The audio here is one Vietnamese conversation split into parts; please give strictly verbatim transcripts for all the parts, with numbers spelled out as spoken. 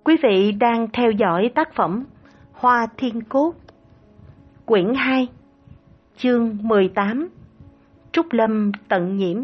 Quý vị đang theo dõi tác phẩm Hoa Thiên Cốt, quyển hai, chương mười tám, Trúc Lâm tận nhiễm.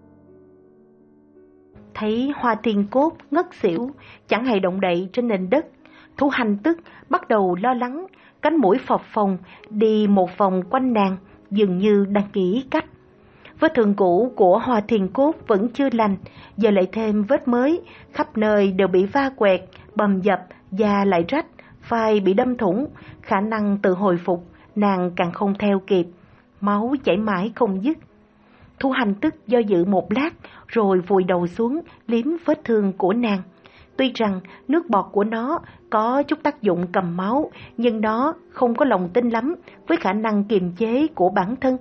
Thấy Hoa Thiên Cốt ngất xỉu, chẳng hề động đậy trên nền đất, Thu Hành tức bắt đầu lo lắng, cánh mũi phập phồng đi một vòng quanh nàng, dường như đang nghĩ cách. Vết thương cũ của Hoa Thiên Cốt vẫn chưa lành, giờ lại thêm vết mới, khắp nơi đều bị va quẹt, bầm dập, da lại rách, vai bị đâm thủng, khả năng tự hồi phục nàng càng không theo kịp, máu chảy mãi không dứt. Thu Hành tức do dự một lát, rồi vùi đầu xuống liếm vết thương của nàng. Tuy rằng nước bọt của nó có chút tác dụng cầm máu, nhưng nó không có lòng tin lắm với khả năng kiềm chế của bản thân.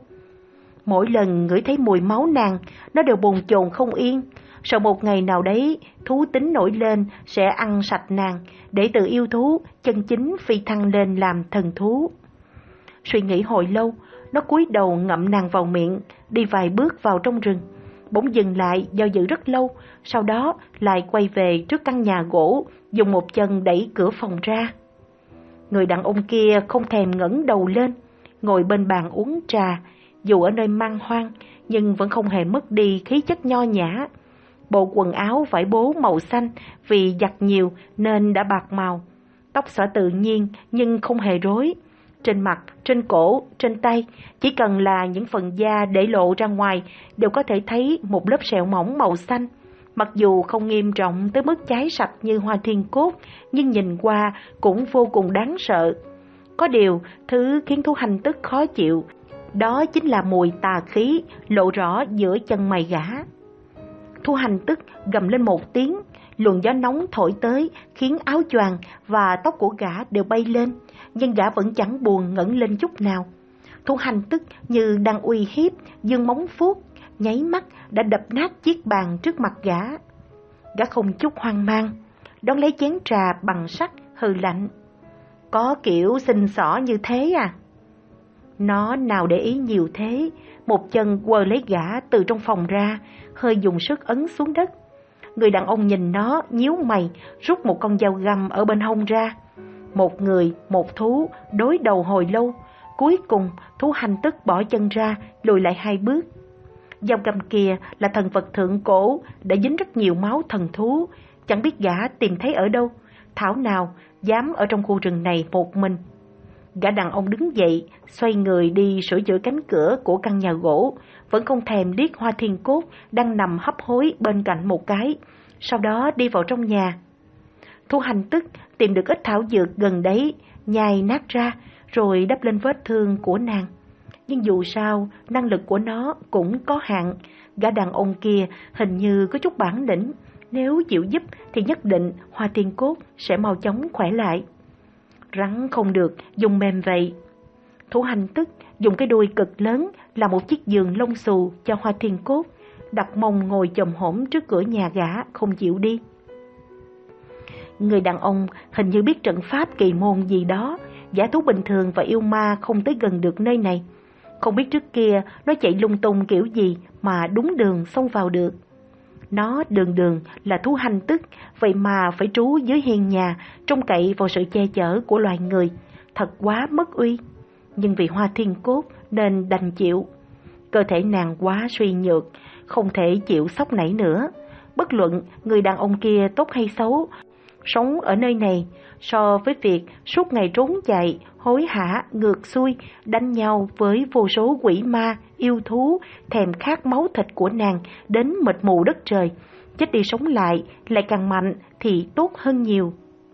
Mỗi lần ngửi thấy mùi máu nàng, nó đều bồn chồn không yên. Sau một ngày nào đấy, thú tính nổi lên sẽ ăn sạch nàng, để từ yêu thú chân chính phi thăng lên làm thần thú. Suy nghĩ hồi lâu, nó cúi đầu ngậm nàng vào miệng, đi vài bước vào trong rừng. Bỗng dừng lại do dự rất lâu, sau đó lại quay về trước căn nhà gỗ, dùng một chân đẩy cửa phòng ra. Người đàn ông kia không thèm ngẩng đầu lên, ngồi bên bàn uống trà. Dù ở nơi man hoang, nhưng vẫn không hề mất đi khí chất nho nhã. Bộ quần áo vải bố màu xanh vì giặt nhiều nên đã bạc màu. Tóc xõa tự nhiên nhưng không hề rối. Trên mặt, trên cổ, trên tay, chỉ cần là những phần da để lộ ra ngoài đều có thể thấy một lớp sẹo mỏng màu xanh. Mặc dù không nghiêm trọng tới mức cháy sạch như Hoa Thiên Cốt, nhưng nhìn qua cũng vô cùng đáng sợ. Có điều, thứ khiến Thu Hành tức khó chịu, đó chính là mùi tà khí lộ rõ giữa chân mày gã. Thu Hành tức gầm lên một tiếng, luồng gió nóng thổi tới khiến áo choàng và tóc của gã đều bay lên, nhưng gã vẫn chẳng buồn ngẩng lên chút nào. Thu Hành tức như đang uy hiếp, giương móng vuốt, nháy mắt đã đập nát chiếc bàn trước mặt gã. Gã không chút hoang mang, đón lấy chén trà bằng sắt, hừ lạnh. Có kiểu xinh xỏ như thế à? Nó nào để ý nhiều thế, một chân quơ lấy gã từ trong phòng ra, hơi dùng sức ấn xuống đất. Người đàn ông nhìn nó, nhíu mày, rút một con dao găm ở bên hông ra. Một người, một thú, đối đầu hồi lâu. Cuối cùng, Thu Hành tức bỏ chân ra, lùi lại hai bước. Dao găm kia là thần vật thượng cổ, đã dính rất nhiều máu thần thú. Chẳng biết gã tìm thấy ở đâu, thảo nào dám ở trong khu rừng này một mình. Gã đàn ông đứng dậy, xoay người đi sửa chữa cánh cửa của căn nhà gỗ, vẫn không thèm liếc Hoa Thiên Cốt đang nằm hấp hối bên cạnh một cái, sau đó đi vào trong nhà. Thu Hành tức tìm được ít thảo dược gần đấy, nhai nát ra, rồi đắp lên vết thương của nàng. Nhưng dù sao, năng lực của nó cũng có hạn, gã đàn ông kia hình như có chút bản lĩnh, nếu chịu giúp thì nhất định Hoa Thiên Cốt sẽ mau chóng khỏe lại. Rắn không được, dùng mềm vậy. Thu Hành tức dùng cái đuôi cực lớn là một chiếc giường lông xù cho Hoa Thiên Cốt, đặt mông ngồi chồm hổm trước cửa nhà gã không chịu đi. Người đàn ông hình như biết trận pháp kỳ môn gì đó, giả thú bình thường và yêu ma không tới gần được nơi này. Không biết trước kia nó chạy lung tung kiểu gì mà đúng đường xông vào được. Nó đường đường là Thu Hành tức, vậy mà phải trú dưới hiên nhà, trông cậy vào sự che chở của loài người, thật quá mất uy. Nhưng vì Hoa Thiên Cốt nên đành chịu. Cơ thể nàng quá suy nhược, không thể chịu sốc nảy nữa. Bất luận người đàn ông kia tốt hay xấu, sống ở nơi này so với việc suốt ngày trốn chạy, hối hả, ngược xuôi, đánh nhau với vô số quỷ ma, yêu thú, thèm khát máu thịt của nàng đến mịt mù đất trời, chết đi sống lại, lại càng mạnh thì tốt hơn nhiều.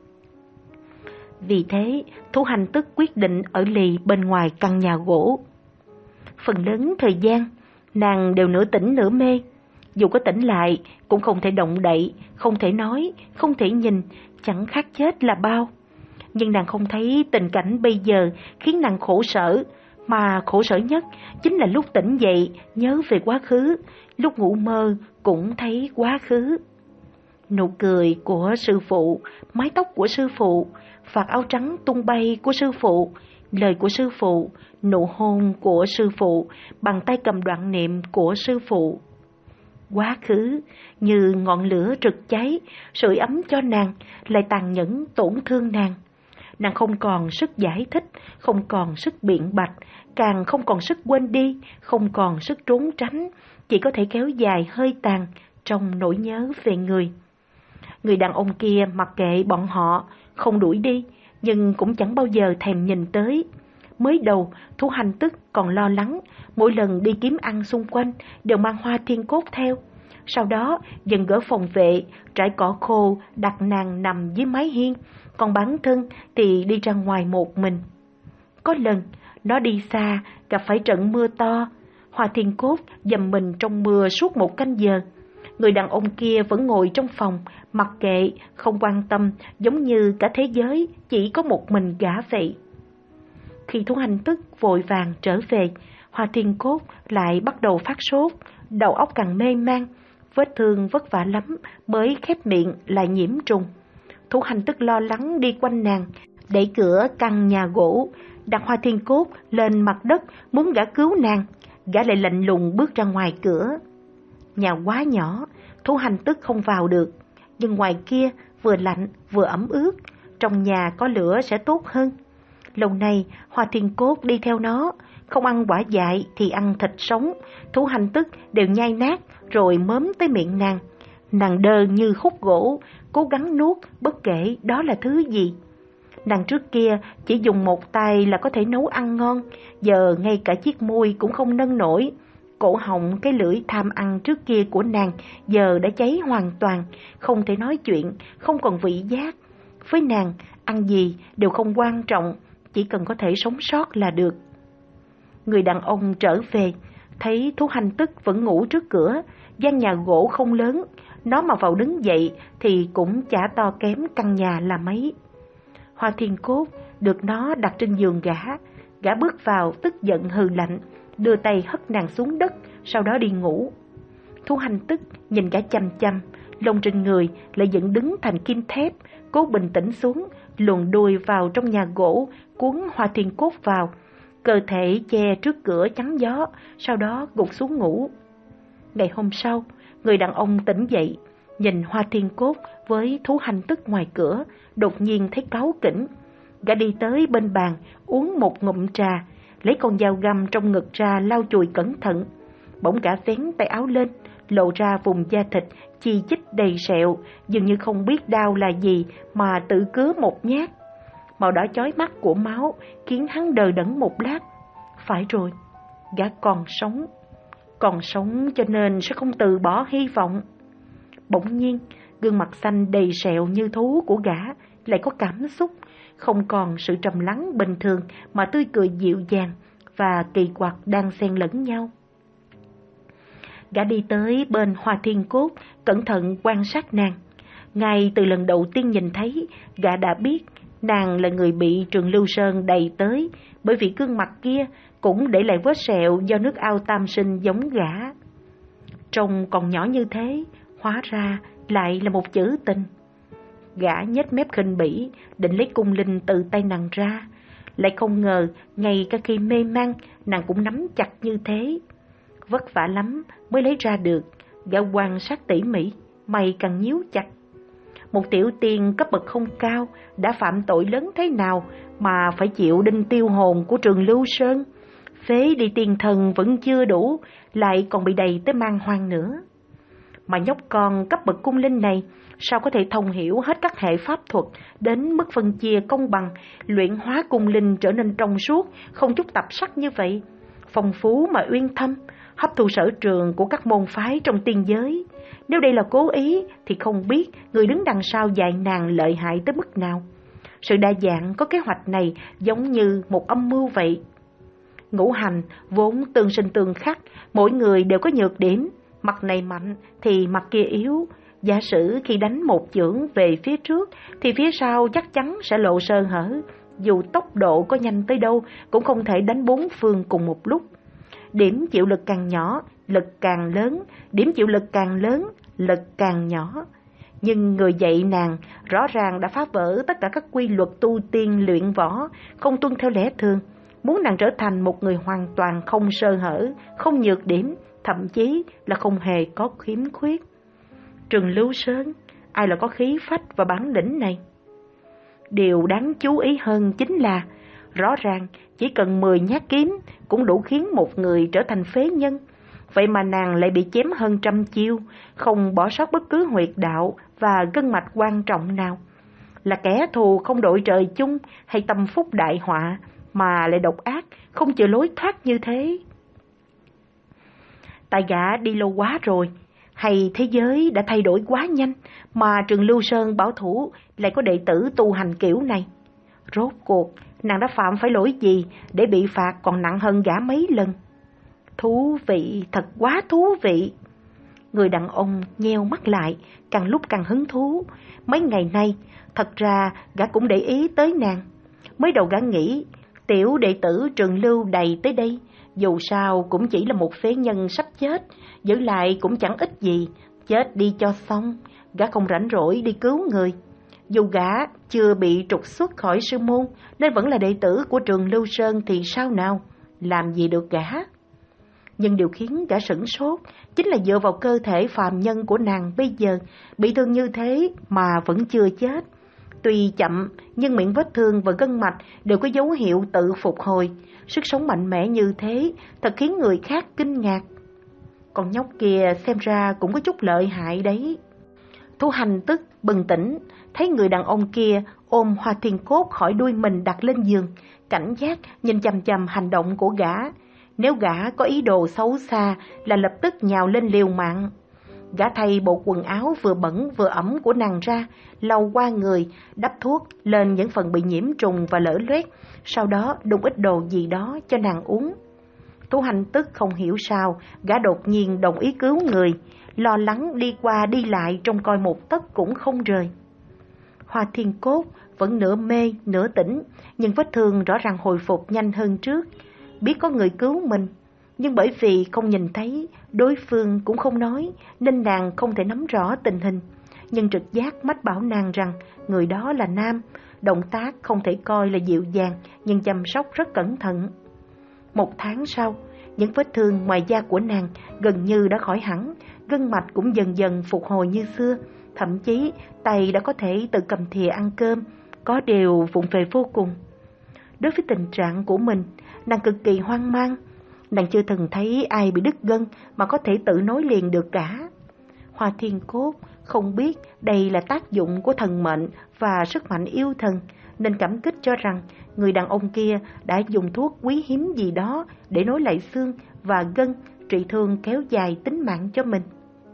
Vì thế, Thu Hành tức quyết định ở lì bên ngoài căn nhà gỗ. Phần lớn thời gian, nàng đều nửa tỉnh nửa mê. Dù có tỉnh lại, cũng không thể động đậy, không thể nói, không thể nhìn, chẳng khác chết là bao. Nhưng nàng không thấy tình cảnh bây giờ khiến nàng khổ sở, mà khổ sở nhất chính là lúc tỉnh dậy nhớ về quá khứ, lúc ngủ mơ cũng thấy quá khứ. Nụ cười của sư phụ, mái tóc của sư phụ, vạt áo trắng tung bay của sư phụ, lời của sư phụ, nụ hôn của sư phụ, bàn tay cầm đoạn niệm của sư phụ. Quá khứ như ngọn lửa rực cháy, sưởi ấm cho nàng, lại tàn nhẫn tổn thương nàng. Nàng không còn sức giải thích, không còn sức biện bạch, càng không còn sức quên đi, không còn sức trốn tránh, chỉ có thể kéo dài hơi tàn trong nỗi nhớ về người. Người đàn ông kia mặc kệ bọn họ, không đuổi đi, nhưng cũng chẳng bao giờ thèm nhìn tới. Mới đầu, Thú Hành Tức còn lo lắng, mỗi lần đi kiếm ăn xung quanh đều mang hoa thiên cốt theo. Sau đó, dần gỡ phòng vệ, trải cỏ khô, đặt nàng nằm dưới mái hiên, còn bản thân thì đi ra ngoài một mình. Có lần, nó đi xa, gặp phải trận mưa to. Hoa thiên cốt dầm mình trong mưa suốt một canh giờ. Người đàn ông kia vẫn ngồi trong phòng, mặc kệ, không quan tâm, giống như cả thế giới chỉ có một mình gã vậy. Khi Thú Hành Tức vội vàng trở về, Hoa thiên cốt lại bắt đầu phát sốt, đầu óc càng mê man, vết thương vất vả lắm mới khép miệng lại nhiễm trùng. Thú Hành Tức lo lắng đi quanh nàng, đẩy cửa căn nhà gỗ, đặt Hoa thiên cốt lên mặt đất muốn gã cứu nàng, gã lại lạnh lùng bước ra ngoài cửa. Nhà quá nhỏ, Thú Hành Tức không vào được, nhưng ngoài kia vừa lạnh vừa ẩm ướt, trong nhà có lửa sẽ tốt hơn. Lâu nay, Hoa thiên cốt đi theo nó, không ăn quả dại thì ăn thịt sống, Thú Hành Tức đều nhai nát rồi mớm tới miệng nàng. Nàng đơ như khúc gỗ, cố gắng nuốt bất kể đó là thứ gì. Nàng trước kia chỉ dùng một tay là có thể nấu ăn ngon, giờ ngay cả chiếc môi cũng không nâng nổi. Cổ họng cái lưỡi tham ăn trước kia của nàng giờ đã cháy hoàn toàn, không thể nói chuyện, không còn vị giác. Với nàng, ăn gì đều không quan trọng, chỉ cần có thể sống sót là được. Người đàn ông trở về, thấy Thú Hành Tức vẫn ngủ trước cửa, gian nhà gỗ không lớn, nó mà vào đứng dậy thì cũng chả to kém căn nhà là mấy. Hoa thiên cốt được nó đặt trên giường gã, gã bước vào tức giận hừ lạnh, đưa tay hất nàng xuống đất, sau đó đi ngủ. Thú Hành Tức nhìn gã chằm chằm, lông trên người lại dựng đứng thành kim thép, cố bình tĩnh xuống, luồn đuôi vào trong nhà gỗ, cuốn Hoa thiên cốt vào, cơ thể che trước cửa chắn gió, sau đó gục xuống ngủ. Ngày hôm sau, người đàn ông tỉnh dậy, nhìn Hoa thiên cốt với Thú Hành Tức ngoài cửa, đột nhiên thấy cáu kỉnh. Gã đi tới bên bàn, uống một ngụm trà, lấy con dao găm trong ngực ra lau chùi cẩn thận. Bỗng gã vén tay áo lên, lộ ra vùng da thịt chi chít đầy sẹo, dường như không biết đau là gì mà tự cứa một nhát. Màu đỏ chói mắt của máu khiến hắn đờ đẫn một lát. Phải rồi, gã còn sống. Còn sống cho nên sẽ không từ bỏ hy vọng. Bỗng nhiên, gương mặt xanh đầy sẹo như thú của gã lại có cảm xúc, không còn sự trầm lắng bình thường mà tươi cười dịu dàng và kỳ quặc đang xen lẫn nhau. Gã đi tới bên Hoa thiên cốt, cẩn thận quan sát nàng. Ngay từ lần đầu tiên nhìn thấy, gã đã biết nàng là người bị Trường Lưu Sơn đày tới, bởi vì gương mặt kia cũng để lại vết sẹo do nước ao tam sinh giống gã. Trông còn nhỏ như thế, hóa ra lại là một chữ tình. Gã nhếch mép khinh bỉ, định lấy cung linh từ tay nàng ra, lại không ngờ ngay cả khi mê man nàng cũng nắm chặt như thế. Vất vả lắm mới lấy ra được, gã quan sát tỉ mỉ, mày càng nhíu chặt. Một tiểu tiên cấp bậc không cao đã phạm tội lớn thế nào mà phải chịu đinh tiêu hồn của Trường Lưu Sơn, phế đi tiên thần vẫn chưa đủ, lại còn bị đầy tới mang hoang nữa. Mà nhóc con cấp bậc cung linh này sao có thể thông hiểu hết các hệ pháp thuật đến mức phân chia công bằng, luyện hóa cung linh trở nên trong suốt, không chút tập sắc như vậy, phong phú mà uyên thâm, hấp thụ sở trường của các môn phái trong tiên giới. Nếu đây là cố ý thì không biết người đứng đằng sau dạy nàng lợi hại tới mức nào. Sự đa dạng có kế hoạch này giống như một âm mưu vậy. Ngũ hành vốn tương sinh tương khắc, mỗi người đều có nhược điểm, mặt này mạnh thì mặt kia yếu. Giả sử khi đánh một chưởng về phía trước thì phía sau chắc chắn sẽ lộ sơ hở, dù tốc độ có nhanh tới đâu cũng không thể đánh bốn phương cùng một lúc. Điểm chịu lực càng nhỏ, lực càng lớn, điểm chịu lực càng lớn, lực càng nhỏ. Nhưng người dạy nàng rõ ràng đã phá vỡ tất cả các quy luật tu tiên luyện võ, không tuân theo lẽ thường, muốn nàng trở thành một người hoàn toàn không sơ hở, không nhược điểm, thậm chí là không hề có khiếm khuyết. Trừng Lưu Sơn, ai là có khí phách và bản lĩnh này? Điều đáng chú ý hơn chính là, rõ ràng chỉ cần mười nhát kiếm cũng đủ khiến một người trở thành phế nhân. Vậy mà nàng lại bị chém hơn trăm chiêu, không bỏ sót bất cứ huyệt đạo và gân mạch quan trọng nào. Là kẻ thù không đội trời chung hay tâm phúc đại họa, mà lại độc ác, không chừa lối thoát như thế. Tại gã đi lâu quá rồi, hay thế giới đã thay đổi quá nhanh mà Trường Lưu Sơn bảo thủ lại có đệ tử tu hành kiểu này? Rốt cuộc, nàng đã phạm phải lỗi gì để bị phạt còn nặng hơn gã mấy lần? Thú vị, thật quá thú vị. Người đàn ông nheo mắt lại, càng lúc càng hứng thú. Mấy ngày nay, thật ra gã cũng để ý tới nàng. Mới đầu gã nghĩ, tiểu đệ tử Trường Lưu đầy tới đây, dù sao cũng chỉ là một phế nhân sắp chết, giữ lại cũng chẳng ích gì, chết đi cho xong, gã không rảnh rỗi đi cứu người. Dù gã chưa bị trục xuất khỏi sư môn, nên vẫn là đệ tử của Trường Lưu Sơn thì sao nào, làm gì được gã. Nhưng điều khiến gã sửng sốt chính là dựa vào cơ thể phàm nhân của nàng bây giờ, bị thương như thế mà vẫn chưa chết. Tuy chậm, nhưng miệng vết thương và gân mạch đều có dấu hiệu tự phục hồi. Sức sống mạnh mẽ như thế thật khiến người khác kinh ngạc. Con nhóc kia xem ra cũng có chút lợi hại đấy. Thu Hành tức bừng tỉnh, thấy người đàn ông kia ôm Hoa Thiên Cốt khỏi đuôi mình đặt lên giường, cảnh giác nhìn chằm chằm hành động của gã. Nếu gã có ý đồ xấu xa là lập tức nhào lên liều mạng. Gã thay bộ quần áo vừa bẩn vừa ẩm của nàng ra, lau qua người, đắp thuốc lên những phần bị nhiễm trùng và lở loét, sau đó đun ít đồ gì đó cho nàng uống. Tú Hành tức không hiểu sao, gã đột nhiên đồng ý cứu người, lo lắng đi qua đi lại trông coi một tấc cũng không rời. Hoa Thiên Cốt vẫn nửa mê nửa tỉnh, nhưng vết thương rõ ràng hồi phục nhanh hơn trước. Biết có người cứu mình, nhưng bởi vì không nhìn thấy, đối phương cũng không nói, nên nàng không thể nắm rõ tình hình. Nhưng trực giác mách bảo nàng rằng người đó là nam, động tác không thể coi là dịu dàng, nhưng chăm sóc rất cẩn thận. Một tháng sau, những vết thương ngoài da của nàng gần như đã khỏi hẳn, gân mạch cũng dần dần phục hồi như xưa, thậm chí tay đã có thể tự cầm thìa ăn cơm, có điều vụng về vô cùng. Đối với tình trạng của mình, nàng cực kỳ hoang mang. Nàng chưa từng thấy ai bị đứt gân mà có thể tự nối liền được cả. Hoa Thiên Cốt không biết đây là tác dụng của thần mệnh và sức mạnh yêu thần, nên cảm kích cho rằng người đàn ông kia đã dùng thuốc quý hiếm gì đó để nối lại xương và gân, trị thương kéo dài tính mạng cho mình.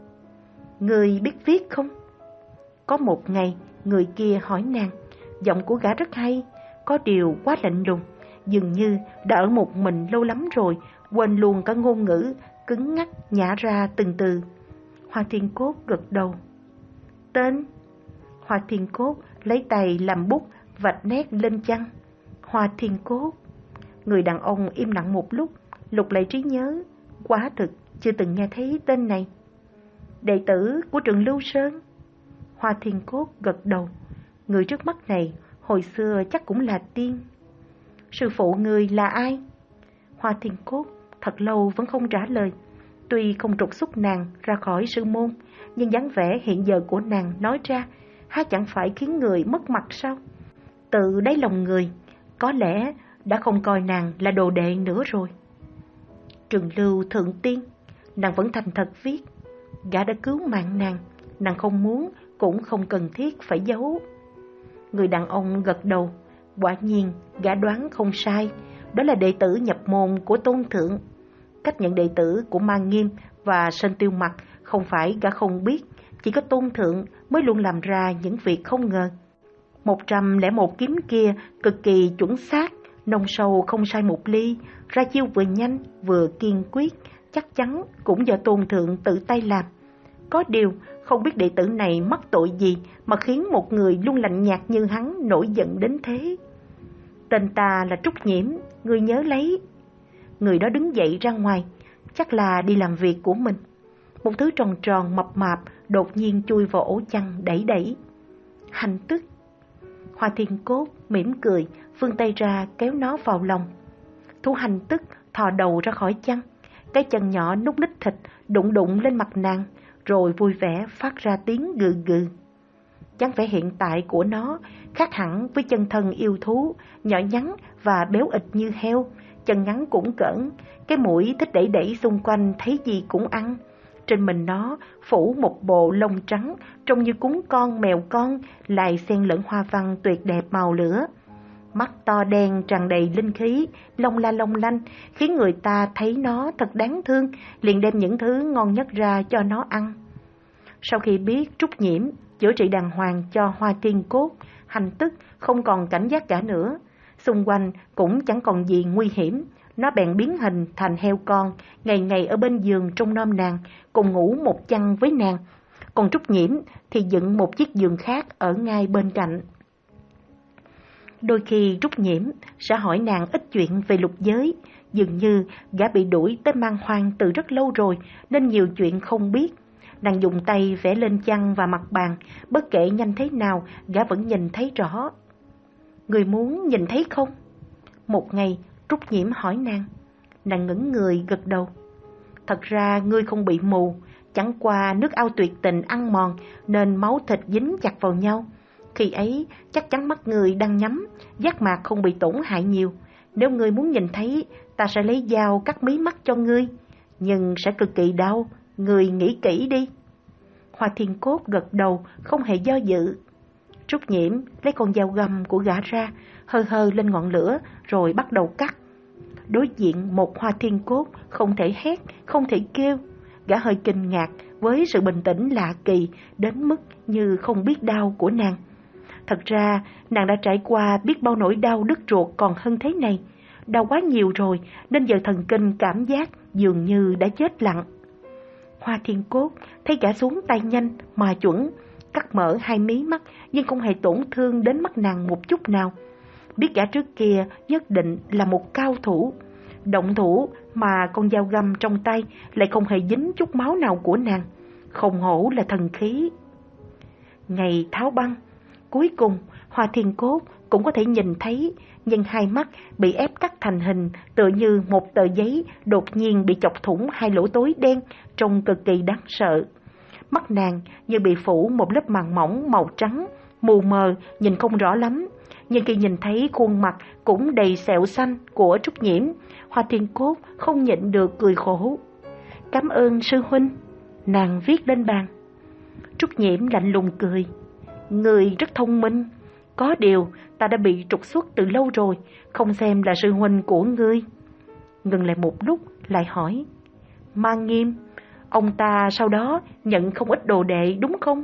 Người biết viết không? Có một ngày, người kia hỏi nàng, giọng của gã rất hay, có điều quá lạnh lùng, dường như đã ở một mình lâu lắm rồi, quên luôn cả ngôn ngữ, cứng ngắc nhả ra từng từ. Hoa Thiên Cốt gật đầu. Tên? Hoa Thiên Cốt lấy tay làm bút vạch nét lên chăn. Hoa Thiên Cốt. Người đàn ông im lặng một lúc, lục lại trí nhớ, quả thực chưa từng nghe thấy tên này. Đệ tử của Trường Lưu Sơn. Hoa Thiên Cốt gật đầu. Người trước mắt này hồi xưa chắc cũng là tiên. Sư phụ người là ai? Hoa Thiên Cốt thật lâu vẫn không trả lời. Tuy không trục xuất nàng ra khỏi sư môn, nhưng dáng vẻ hiện giờ của nàng nói ra, há chẳng phải khiến người mất mặt sao? Tự đáy lòng người, có lẽ đã không coi nàng là đồ đệ nữa rồi. Trường Lưu Thượng Tiên, nàng vẫn thành thật viết. Gã đã cứu mạng nàng, nàng không muốn cũng không cần thiết phải giấu. Người đàn ông gật đầu. Quả nhiên, gã đoán không sai, đó là đệ tử nhập môn của Tôn Thượng. Cách nhận đệ tử của Mang Nghiêm và Sơn Tiêu Mặc không phải gã không biết, chỉ có Tôn Thượng mới luôn làm ra những việc không ngờ. Một trăm lẻ một kiếm kia cực kỳ chuẩn xác, nông sâu không sai một ly, ra chiêu vừa nhanh vừa kiên quyết, chắc chắn cũng do Tôn Thượng tự tay làm. Có điều, không biết đệ tử này mắc tội gì mà khiến một người luôn lạnh nhạt như hắn nổi giận đến thế. Tên ta là Trúc Nhiễm, ngươi nhớ lấy. Người đó đứng dậy ra ngoài, chắc là đi làm việc của mình. Một thứ tròn tròn mập mạp đột nhiên chui vào ổ chăn đẩy đẩy. Hành tức. Hoa Thiên Cốt mỉm cười, vươn tay ra kéo nó vào lòng. Thu Hành tức thò đầu ra khỏi chăn, cái chân nhỏ núc ních thịt đụng đụng lên mặt nàng, rồi vui vẻ phát ra tiếng gừ gừ. dáng vẻ hiện tại của nó khác hẳn với chân thân yêu thú, nhỏ nhắn và béo ịch như heo, chân ngắn cũng cỡn, cái mũi thích đẩy đẩy xung quanh thấy gì cũng ăn. Trên mình nó phủ một bộ lông trắng trông như cún con mèo con, lại xen lẫn hoa văn tuyệt đẹp màu lửa. Mắt to đen tràn đầy linh khí, long la long lanh, khiến người ta thấy nó thật đáng thương, liền đem những thứ ngon nhất ra cho nó ăn. Sau khi biết Trúc Nhiễm chữa trị đàng hoàng cho Hoa Thiên Cốt, Hành Tức không còn cảnh giác cả nữa, xung quanh cũng chẳng còn gì nguy hiểm, nó bèn biến hình thành heo con, ngày ngày ở bên giường trông nom nàng, cùng ngủ một chăn với nàng. Còn Trúc Nhiễm thì dựng một chiếc giường khác ở ngay bên cạnh. Đôi khi Trúc Nhiễm sẽ hỏi nàng ít chuyện về lục giới, dường như gã bị đuổi tới Man Hoang từ rất lâu rồi nên nhiều chuyện không biết. Nàng dùng tay vẽ lên chăn và mặt bàn, bất kể nhanh thế nào gã vẫn nhìn thấy rõ. Người muốn nhìn thấy không? Một ngày Trúc Nhiễm hỏi nàng. Nàng ngẩng người gật đầu. Thật ra ngươi không bị mù, chẳng qua nước ao tuyệt tình ăn mòn nên máu thịt dính chặt vào nhau. Khi ấy chắc chắn mắt người đang nhắm, giác mạc không bị tổn hại nhiều. Nếu ngươi muốn nhìn thấy, ta sẽ lấy dao cắt mí mắt cho ngươi, nhưng sẽ cực kỳ đau, ngươi nghĩ kỹ đi. Hoa Thiên Cốt gật đầu, không hề do dự. Trúc Nhiễm lấy con dao găm của gã ra, hơ hơ lên ngọn lửa, rồi bắt đầu cắt. Đối diện một Hoa Thiên Cốt không thể hét, không thể kêu. Gã hơi kinh ngạc với sự bình tĩnh lạ kỳ đến mức như không biết đau của nàng. Thật ra nàng đã trải qua biết bao nỗi đau đứt ruột còn hơn thế này. Đau quá nhiều rồi nên giờ thần kinh cảm giác dường như đã chết lặng. Hoa Thiên Cốt thấy gã xuống tay nhanh mà chuẩn, cắt mở hai mí mắt nhưng không hề tổn thương đến mắt nàng một chút nào. Biết gã trước kia nhất định là một cao thủ, động thủ mà con dao găm trong tay lại không hề dính chút máu nào của nàng, không hổ là thần khí. Ngày tháo băng, cuối cùng Hoa Thiên Cốt cũng có thể nhìn thấy, nhưng hai mắt bị ép cắt thành hình tựa như một tờ giấy đột nhiên bị chọc thủng hai lỗ tối đen, trông cực kỳ đáng sợ. Mắt nàng như bị phủ một lớp màng mỏng màu trắng, mù mờ nhìn không rõ lắm, nhưng khi nhìn thấy khuôn mặt cũng đầy sẹo xanh của Trúc Nhiễm, Hoa Thiên Cốt không nhịn được cười khổ. Cảm ơn sư huynh, nàng viết lên bàn. Trúc Nhiễm lạnh lùng cười. Người rất thông minh, có điều ta đã bị trục xuất từ lâu rồi, không xem là sư huynh của ngươi. Ngừng lại một lúc lại hỏi, Mang Nghiêm, ông ta sau đó nhận không ít đồ đệ đúng không?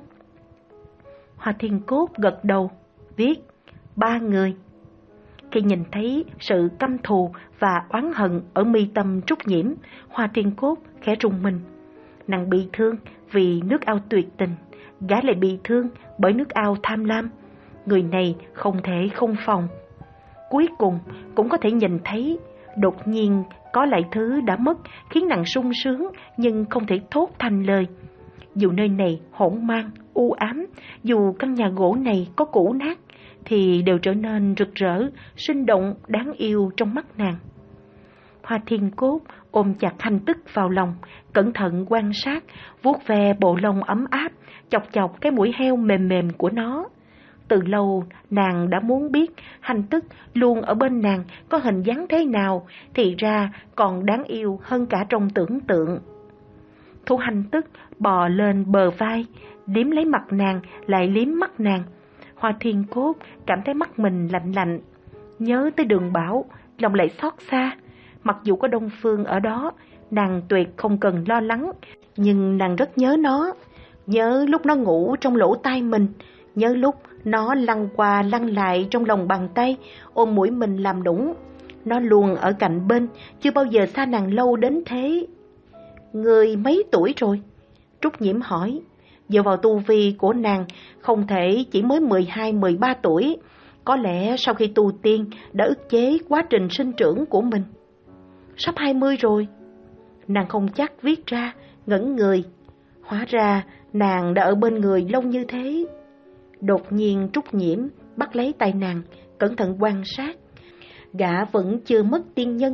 Hoa Thiên Cốt gật đầu, viết, ba người. Khi nhìn thấy sự căm thù và oán hận ở mi tâm Trúc Nhiễm, Hoa Thiên Cốt khẽ rùng mình. Nàng bị thương vì nước ao tuyệt tình, gã lại bị thương bởi nước ao tham lam. Người này không thể không phòng. Cuối cùng cũng có thể nhìn thấy, đột nhiên có lại thứ đã mất khiến nàng sung sướng nhưng không thể thốt thành lời. Dù nơi này hỗn mang, u ám, dù căn nhà gỗ này có cũ nát, thì đều trở nên rực rỡ, sinh động, đáng yêu trong mắt nàng. Hoa Thiên Cốt ôm chặt Hành Tức vào lòng, cẩn thận quan sát, vuốt ve bộ lông ấm áp, chọc chọc cái mũi heo mềm mềm của nó. Từ lâu nàng đã muốn biết Hành Tức luôn ở bên nàng có hình dáng thế nào, thì ra còn đáng yêu hơn cả trong tưởng tượng. Thu Hành Tức bò lên bờ vai, liếm lấy mặt nàng, lại liếm mắt nàng. Hoa Thiên Cốt cảm thấy mắt mình lạnh lạnh, nhớ tới Đường Bảo, lòng lại xót xa. Mặc dù có Đông Phương ở đó, nàng tuyệt không cần lo lắng, nhưng nàng rất nhớ nó. Nhớ lúc nó ngủ trong lỗ tai mình, nhớ lúc nó lăn qua lăn lại trong lòng bàn tay, ôm mũi mình làm nũng. Nó luôn ở cạnh bên, chưa bao giờ xa nàng lâu đến thế. Người mấy tuổi rồi? Trúc Nhiễm hỏi. Dựa vào tu vi của nàng, không thể chỉ mới mười hai mười ba tuổi. Có lẽ sau khi tu tiên đã ức chế quá trình sinh trưởng của mình. Sắp hai mươi rồi. Nàng không chắc viết ra, ngẩn người. Hóa ra nàng đã ở bên người lâu như thế. Đột nhiên Trúc Nhiễm bắt lấy tay nàng, cẩn thận quan sát. Gã vẫn chưa mất tiên nhân,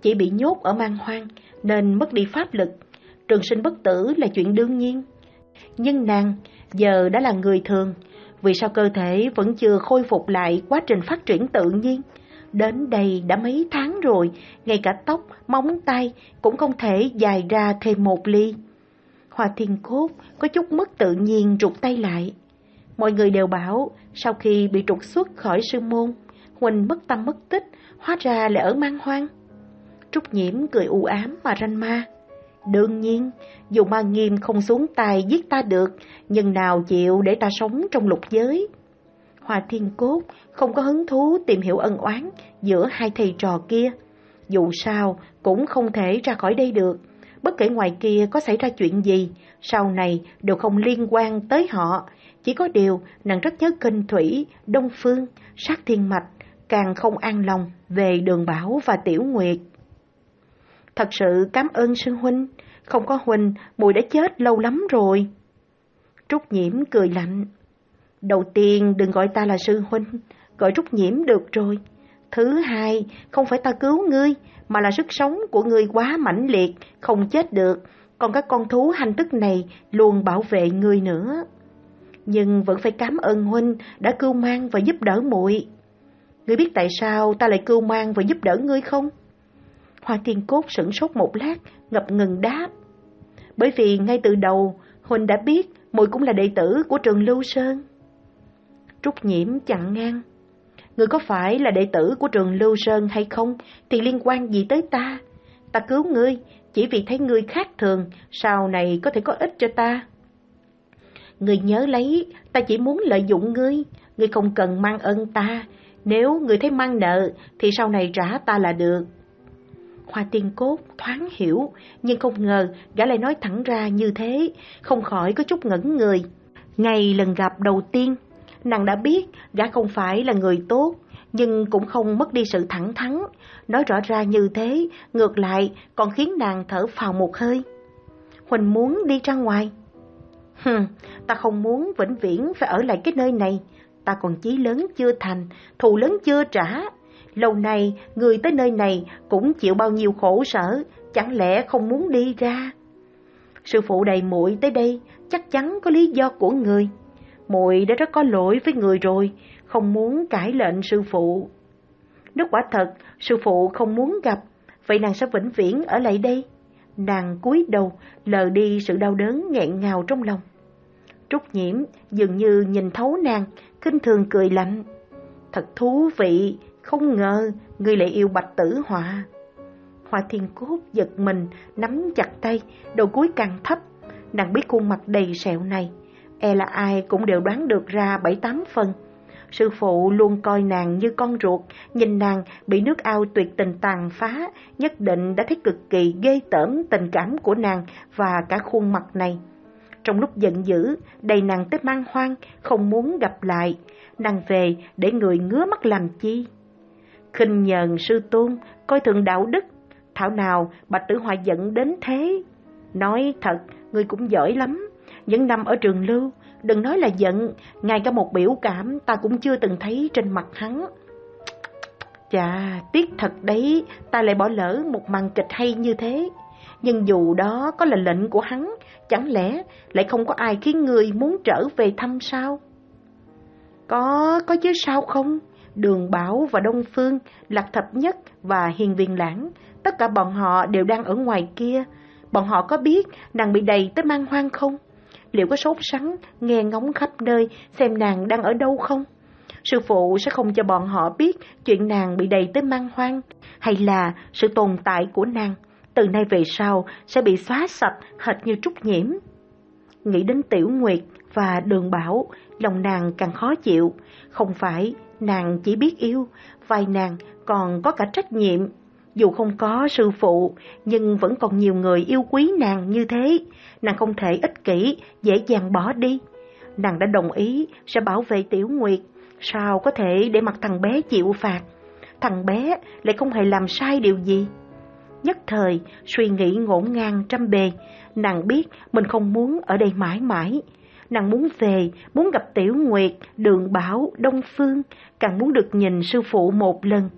chỉ bị nhốt ở man hoang nên mất đi pháp lực. Trường sinh bất tử là chuyện đương nhiên. Nhưng nàng giờ đã là người thường, vì sao cơ thể vẫn chưa khôi phục lại quá trình phát triển tự nhiên? Đến đây đã mấy tháng rồi, ngay cả tóc, móng tay cũng không thể dài ra thêm một ly. Hoa Thiên Cốt có chút mất tự nhiên rụt tay lại. Mọi người đều bảo sau khi bị trục xuất khỏi sư môn, Huỳnh mất tâm mất tích, hóa ra lại ở man hoang. Trúc Nhiễm cười u ám mà ranh ma. Đương nhiên, dù Ma Nghiêm không xuống tay giết ta được, nhưng nào chịu để ta sống trong lục giới. Hoa Thiên Cốt không có hứng thú tìm hiểu ân oán giữa hai thầy trò kia. Dù sao cũng không thể ra khỏi đây được. Bất kể ngoài kia có xảy ra chuyện gì, sau này đều không liên quan tới họ. Chỉ có điều nàng rất nhớ Kinh Thủy, Đông Phương, Sát Thiên Mạch, càng không an lòng về Đường Bảo và Tiểu Nguyệt. Thật sự cảm ơn sư huynh, không có huynh muội đã chết lâu lắm rồi. Trúc Nhiễm cười lạnh. Đầu tiên đừng gọi ta là sư huynh, gọi Trúc Nhiễm được rồi. Thứ hai, không phải ta cứu ngươi, mà là sức sống của ngươi quá mãnh liệt, không chết được. Còn các con thú hành tức này luôn bảo vệ ngươi nữa. Nhưng vẫn phải cảm ơn huynh đã cưu mang và giúp đỡ muội. Ngươi biết tại sao ta lại cưu mang và giúp đỡ ngươi không? Hoa Thiên Cốt sửng sốt một lát, ngập ngừng đáp. Bởi vì ngay từ đầu, huynh đã biết muội cũng là đệ tử của Trường Lưu Sơn. Trúc Nhiễm chặn ngang. Ngươi có phải là đệ tử của Trường Lưu Sơn hay không thì liên quan gì tới ta? Ta cứu ngươi chỉ vì thấy ngươi khác thường, sau này có thể có ích cho ta. Ngươi nhớ lấy, ta chỉ muốn lợi dụng ngươi, ngươi không cần mang ơn ta. Nếu ngươi thấy mang nợ thì sau này trả ta là được. Hoa Thiên Cốt thoáng hiểu, nhưng không ngờ gã lại nói thẳng ra như thế, không khỏi có chút ngẩn người. Ngày lần gặp đầu tiên, nàng đã biết gã không phải là người tốt, nhưng cũng không mất đi sự thẳng thắn. Nói rõ ra như thế, ngược lại còn khiến nàng thở phào một hơi. Huỳnh muốn đi ra ngoài. Hừm, ta không muốn vĩnh viễn phải ở lại cái nơi này. Ta còn chí lớn chưa thành, thù lớn chưa trả. Lâu nay người tới nơi này cũng chịu bao nhiêu khổ sở, chẳng lẽ không muốn đi ra? Sư phụ đầy muội tới đây chắc chắn có lý do của người. Muội đã rất có lỗi với người rồi, không muốn cãi lệnh sư phụ. Nếu quả thật sư phụ không muốn gặp, vậy nàng sẽ vĩnh viễn ở lại đây. Nàng cúi đầu lờ đi sự đau đớn nghẹn ngào trong lòng. Trúc Nhiễm dường như nhìn thấu nàng, khinh thường cười lạnh. Thật thú vị, không ngờ ngươi lại yêu Bạch Tử Họa. Hoa Thiên Cốt giật mình, nắm chặt tay, đầu cúi càng thấp. Nàng biết khuôn mặt đầy sẹo này, e là ai cũng đều đoán được ra bảy tám phần. Sư phụ luôn coi nàng như con ruột, nhìn nàng bị nước ao tuyệt tình tàn phá, nhất định đã thấy cực kỳ ghê tởm tình cảm của nàng và cả khuôn mặt này. Trong lúc giận dữ, đầy nàng tới man hoang, không muốn gặp lại. Nàng về để người ngứa mắt làm chi? Khinh nhờn sư tôn, coi thường đạo đức, thảo nào Bạch Tử Họa giận đến thế. Nói thật, ngươi cũng giỏi lắm. Những năm ở Trường Lưu, đừng nói là giận, ngay cả một biểu cảm ta cũng chưa từng thấy trên mặt hắn. Chà, tiếc thật đấy, ta lại bỏ lỡ một màn kịch hay như thế. Nhưng dù đó có là lệnh của hắn, chẳng lẽ lại không có ai khiến người muốn trở về thăm sao? Có, có chứ sao không? Đường Bảo và Đông Phương, Lạc Thập Nhất và Hiền Viên Lãng, tất cả bọn họ đều đang ở ngoài kia. Bọn họ có biết nàng bị đầy tới man hoang không? Liệu có sốt sắng, nghe ngóng khắp nơi xem nàng đang ở đâu không? Sư phụ sẽ không cho bọn họ biết chuyện nàng bị đầy tới man hoang, hay là sự tồn tại của nàng từ nay về sau sẽ bị xóa sạch hệt như Trúc Nhiễm. Nghĩ đến Tiểu Nguyệt và Đường Bảo, lòng nàng càng khó chịu. Không phải nàng chỉ biết yêu, vai nàng còn có cả trách nhiệm. Dù không có sư phụ, nhưng vẫn còn nhiều người yêu quý nàng như thế. Nàng không thể ích kỷ, dễ dàng bỏ đi. Nàng đã đồng ý sẽ bảo vệ Tiểu Nguyệt, sao có thể để mặc thằng bé chịu phạt? Thằng bé lại không hề làm sai điều gì. Nhất thời, suy nghĩ ngổn ngang trăm bề. Nàng biết mình không muốn ở đây mãi mãi. Nàng muốn về, muốn gặp Tiểu Nguyệt, Đường Bảo, Đông Phương, càng muốn được nhìn sư phụ một lần.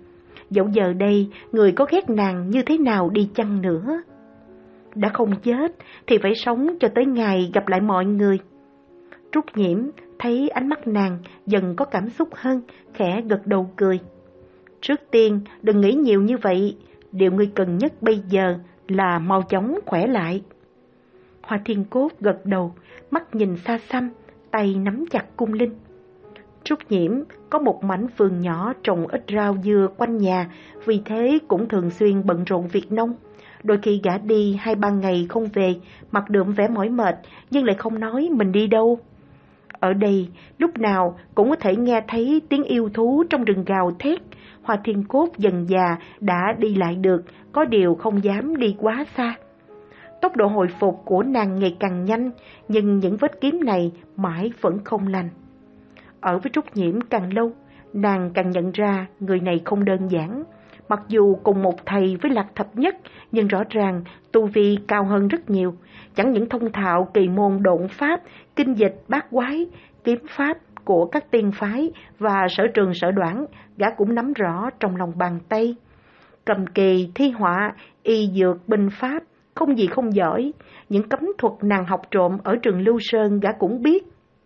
dẫu giờ đây người có ghét nàng như thế nào đi chăng nữa. Đã không chết thì phải sống cho tới ngày gặp lại mọi người. Trúc Nhiễm thấy ánh mắt nàng dần có cảm xúc hơn, khẽ gật đầu cười. Trước tiên đừng nghĩ nhiều như vậy, điều ngươi cần nhất bây giờ là mau chóng khỏe lại. Hoa Thiên Cốt gật đầu, mắt nhìn xa xăm, tay nắm chặt cung linh. Trúc Nhiễm có một mảnh vườn nhỏ trồng ít rau dưa quanh nhà, vì thế cũng thường xuyên bận rộn việc nông. Đôi khi gã đi hai ba ngày không về, mặt đượm vẻ mỏi mệt, nhưng lại không nói mình đi đâu. Ở đây, lúc nào cũng có thể nghe thấy tiếng yêu thú trong rừng gào thét. Hoa Thiên Cốt dần già đã đi lại được, có điều không dám đi quá xa. Tốc độ hồi phục của nàng ngày càng nhanh, nhưng những vết kiếm này mãi vẫn không lành. Ở với Trúc Nhiễm càng lâu, nàng càng nhận ra người này không đơn giản. Mặc dù cùng một thầy với Lạc Thập Nhất, nhưng rõ ràng tu vi cao hơn rất nhiều. Chẳng những thông thạo kỳ môn độn pháp, kinh dịch bát quái, kiếm pháp của các tiên phái và sở trường sở đoản, gã cũng nắm rõ trong lòng bàn tay. Cầm kỳ, thi họa, y dược, binh pháp, không gì không giỏi. Những cấm thuật nàng học trộm ở trường Lưu Sơn gã cũng biết.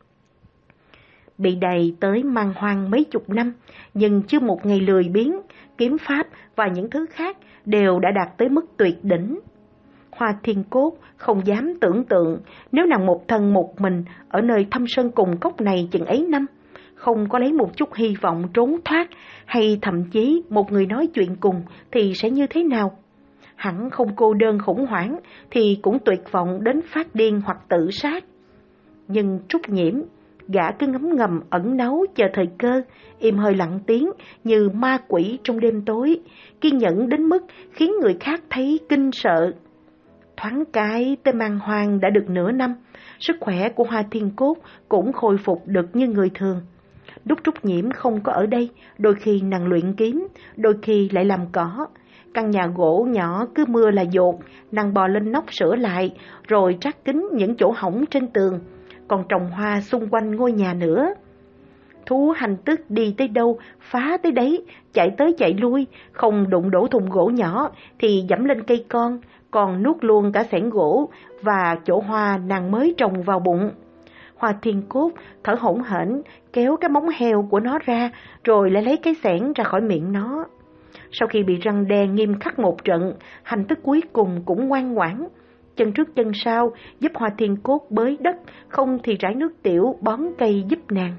Bị đầy tới man hoang mấy chục năm, nhưng chưa một ngày lười biếng, kiếm pháp và những thứ khác đều đã đạt tới mức tuyệt đỉnh. Hoa Thiên Cốt không dám tưởng tượng nếu nàng một thân một mình ở nơi thâm sơn cùng cốc này chừng ấy năm, không có lấy một chút hy vọng trốn thoát hay thậm chí một người nói chuyện cùng thì sẽ như thế nào. Hẳn không cô đơn khủng hoảng thì cũng tuyệt vọng đến phát điên hoặc tự sát. Nhưng Trúc Nhiễm, gã cứ ngấm ngầm ẩn náu chờ thời cơ, im hơi lặng tiếng như ma quỷ trong đêm tối, kiên nhẫn đến mức khiến người khác thấy kinh sợ. Thoáng cái tới man hoang đã được nửa năm, sức khỏe của Hoa Thiên Cốt cũng khôi phục được như người thường. Lúc Trúc Nhiễm không có ở đây, đôi khi nàng luyện kiếm, đôi khi lại làm cỏ. Căn nhà gỗ nhỏ cứ mưa là dột, nàng bò lên nóc sửa lại, rồi trát kính những chỗ hỏng trên tường, còn trồng hoa xung quanh ngôi nhà nữa. Thú hành tức đi tới đâu, phá tới đấy, chạy tới chạy lui, không đụng đổ thùng gỗ nhỏ thì dẫm lên cây con, còn nuốt luôn cả xẻng gỗ và chỗ hoa nàng mới trồng vào bụng. Hoa Thiên Cốt thở hổn hển, kéo cái móng heo của nó ra, rồi lại lấy cái xẻng ra khỏi miệng nó. Sau khi bị răng đe nghiêm khắc một trận, hành tức cuối cùng cũng ngoan ngoãn. Chân trước chân sau giúp Hoa Thiên Cốt bới đất, không thì rải nước tiểu bón cây giúp nàng.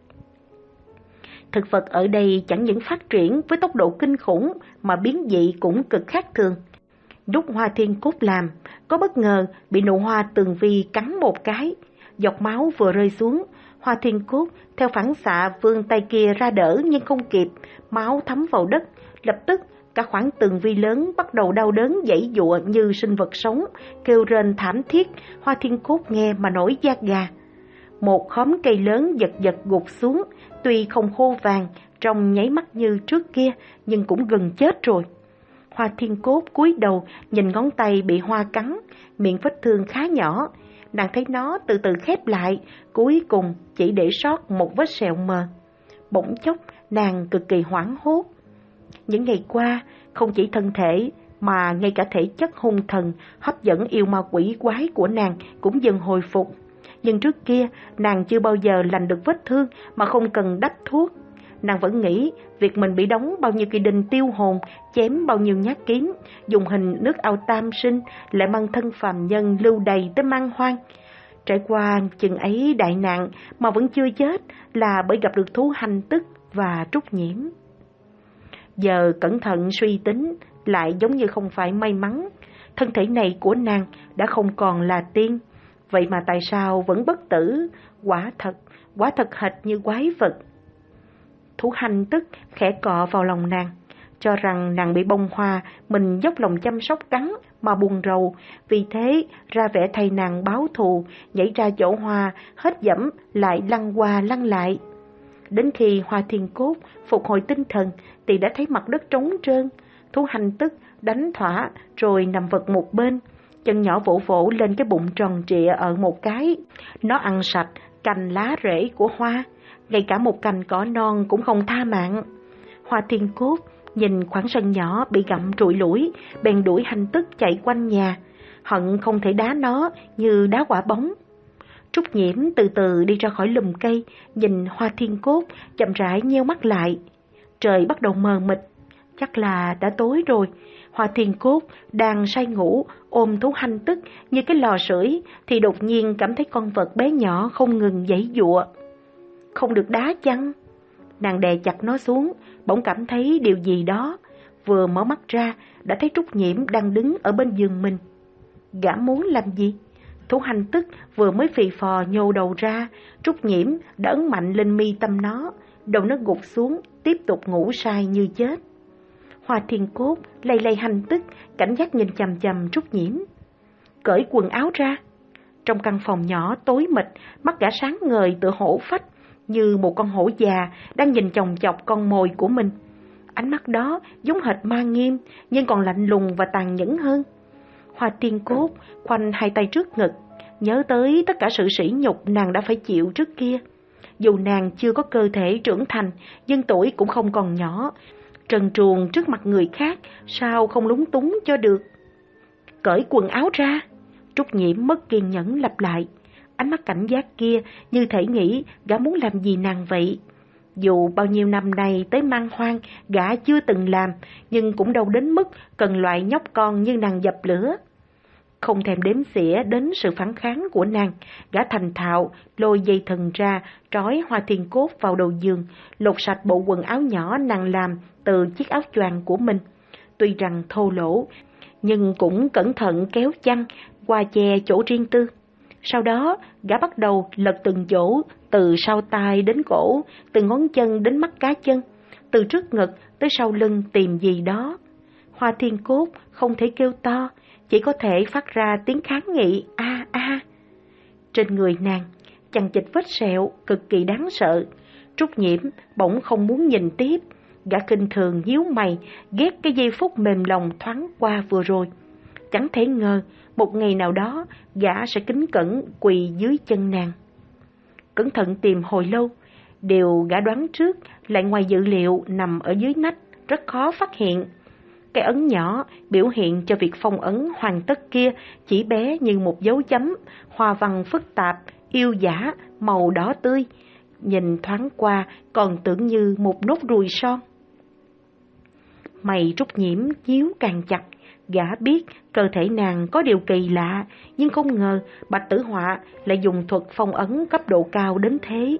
Thực vật ở đây chẳng những phát triển với tốc độ kinh khủng mà biến dị cũng cực khác thường. Lúc Hoa Thiên Cốt làm, có bất ngờ bị nụ hoa tường vi cắn một cái. Giọt máu vừa rơi xuống, Hoa Thiên Cốt theo phản xạ vươn tay kia ra đỡ nhưng không kịp, máu thấm vào đất. Lập tức cả khoảng tường vi lớn bắt đầu đau đớn giãy giụa như sinh vật sống, kêu rên thảm thiết. Hoa Thiên Cốt nghe mà nổi da gà. Một khóm cây lớn giật giật gục xuống, tuy không khô vàng, trông nháy mắt như trước kia, nhưng cũng gần chết rồi. Hoa Thiên Cốt cúi đầu nhìn ngón tay bị hoa cắn, miệng vết thương khá nhỏ. Nàng thấy nó từ từ khép lại, cuối cùng chỉ để sót một vết sẹo mờ. Bỗng chốc nàng cực kỳ hoảng hốt. Những ngày qua, không chỉ thân thể mà ngay cả thể chất hung thần hấp dẫn yêu ma quỷ quái của nàng cũng dần hồi phục. Nhưng trước kia nàng chưa bao giờ lành được vết thương mà không cần đắp thuốc. Nàng vẫn nghĩ việc mình bị đóng bao nhiêu cây đinh tiêu hồn, chém bao nhiêu nhát kiếm, dùng hình nước ao tam sinh, lại mang thân phàm nhân lưu đầy tới man hoang. Trải qua chừng ấy đại nạn mà vẫn chưa chết là bởi gặp được thú hành tức và Trúc Nhiễm. Giờ cẩn thận suy tính lại giống như không phải may mắn. Thân thể này của nàng đã không còn là tiên, vậy mà tại sao vẫn bất tử? Quả thật, quả thật hệt như quái vật. Thú hành tức khẽ cọ vào lòng nàng, cho rằng nàng bị bông hoa, mình dốc lòng chăm sóc cắn mà buồn rầu, vì thế ra vẻ thay nàng báo thù, nhảy ra chỗ hoa, hết dẫm lại lăn qua lăn lại. Đến khi Hoa Thiên Cốt phục hồi tinh thần thì đã thấy mặt đất trống trơn. Thú hành tức đánh thỏa rồi nằm vật một bên, chân nhỏ vỗ vỗ lên cái bụng tròn trịa ở một cái. Nó ăn sạch cành lá rễ của hoa, ngay cả một cành cỏ non cũng không tha mạng. Hoa Thiên Cốt nhìn khoảng sân nhỏ bị gặm trụi lủi, bèn đuổi Hành Tức chạy quanh nhà, hận không thể đá nó như đá quả bóng. Trúc Nhiễm từ từ đi ra khỏi lùm cây, nhìn Hoa Thiên Cốt, chậm rãi nheo mắt lại. Trời bắt đầu mờ mịt, chắc là đã tối rồi. Hoa Thiên Cốt đang say ngủ, ôm thú Hành Tức như cái lò sưởi, thì đột nhiên cảm thấy con vật bé nhỏ không ngừng giãy giụa. Không được đá chăng? Nàng đè chặt nó xuống, bỗng cảm thấy điều gì đó. Vừa mở mắt ra, đã thấy Trúc Nhiễm đang đứng ở bên giường mình. Gã muốn làm gì? Thú Hành Tức vừa mới phì phò nhô đầu ra, Trúc Nhiễm đã ấn mạnh lên mi tâm nó, đầu nó gục xuống, tiếp tục ngủ say như chết. Hoa Thiên Cốt lay lay Hành Tức, cảnh giác nhìn chằm chằm Trúc Nhiễm. Cởi quần áo ra. Trong căn phòng nhỏ tối mịt, mắt gã sáng ngời tựa hổ phách, như một con hổ già đang nhìn chòng chọc con mồi của mình. Ánh mắt đó giống hệt ma nghiêm, nhưng còn lạnh lùng và tàn nhẫn hơn. Hoa Thiên Cốt khoanh hai tay trước ngực, nhớ tới tất cả sự sỉ nhục nàng đã phải chịu trước kia. Dù nàng chưa có cơ thể trưởng thành, nhưng tuổi cũng không còn nhỏ. Trần truồng trước mặt người khác, sao không lúng túng cho được? Cởi quần áo ra. Trúc Nhiễm mất kiên nhẫn lặp lại. Ánh mắt cảnh giác kia như thể nghĩ gã muốn làm gì nàng vậy. Dù bao nhiêu năm nay tới mang hoang gã chưa từng làm, nhưng cũng đâu đến mức cần loại nhóc con như nàng dập lửa. Không thèm đếm xỉa đến sự phản kháng của nàng, gã thành thạo lôi dây thừng ra, trói Hoa Thiên Cốt vào đầu giường, lột sạch bộ quần áo nhỏ nàng làm từ chiếc áo choàng của mình. Tuy rằng thô lỗ, nhưng cũng cẩn thận kéo chăn qua che chỗ riêng tư. Sau đó, gã bắt đầu lật từng chỗ, từ sau tai đến cổ, từ ngón chân đến mắt cá chân, từ trước ngực tới sau lưng tìm gì đó. Hoa Thiên Cốt không thể kêu to, chỉ có thể phát ra tiếng kháng nghị a a. Trên người nàng, chằng chịt vết sẹo cực kỳ đáng sợ. Trúc Nhiễm bỗng không muốn nhìn tiếp, gã kinh thường nhíu mày, ghét cái giây phút mềm lòng thoáng qua vừa rồi. Chẳng thể ngờ, một ngày nào đó, gã sẽ kính cẩn quỳ dưới chân nàng. Cẩn thận tìm hồi lâu, điều gã đoán trước lại ngoài dự liệu nằm ở dưới nách, rất khó phát hiện. Cái ấn nhỏ biểu hiện cho việc phong ấn hoàn tất kia chỉ bé như một dấu chấm, hoa văn phức tạp, yêu dã, màu đỏ tươi. Nhìn thoáng qua còn tưởng như một nốt ruồi son. Mày Trúc Nhiễm nhíu càng chặt. Gã biết cơ thể nàng có điều kỳ lạ, nhưng không ngờ Bạch Tử Họa lại dùng thuật phong ấn cấp độ cao đến thế.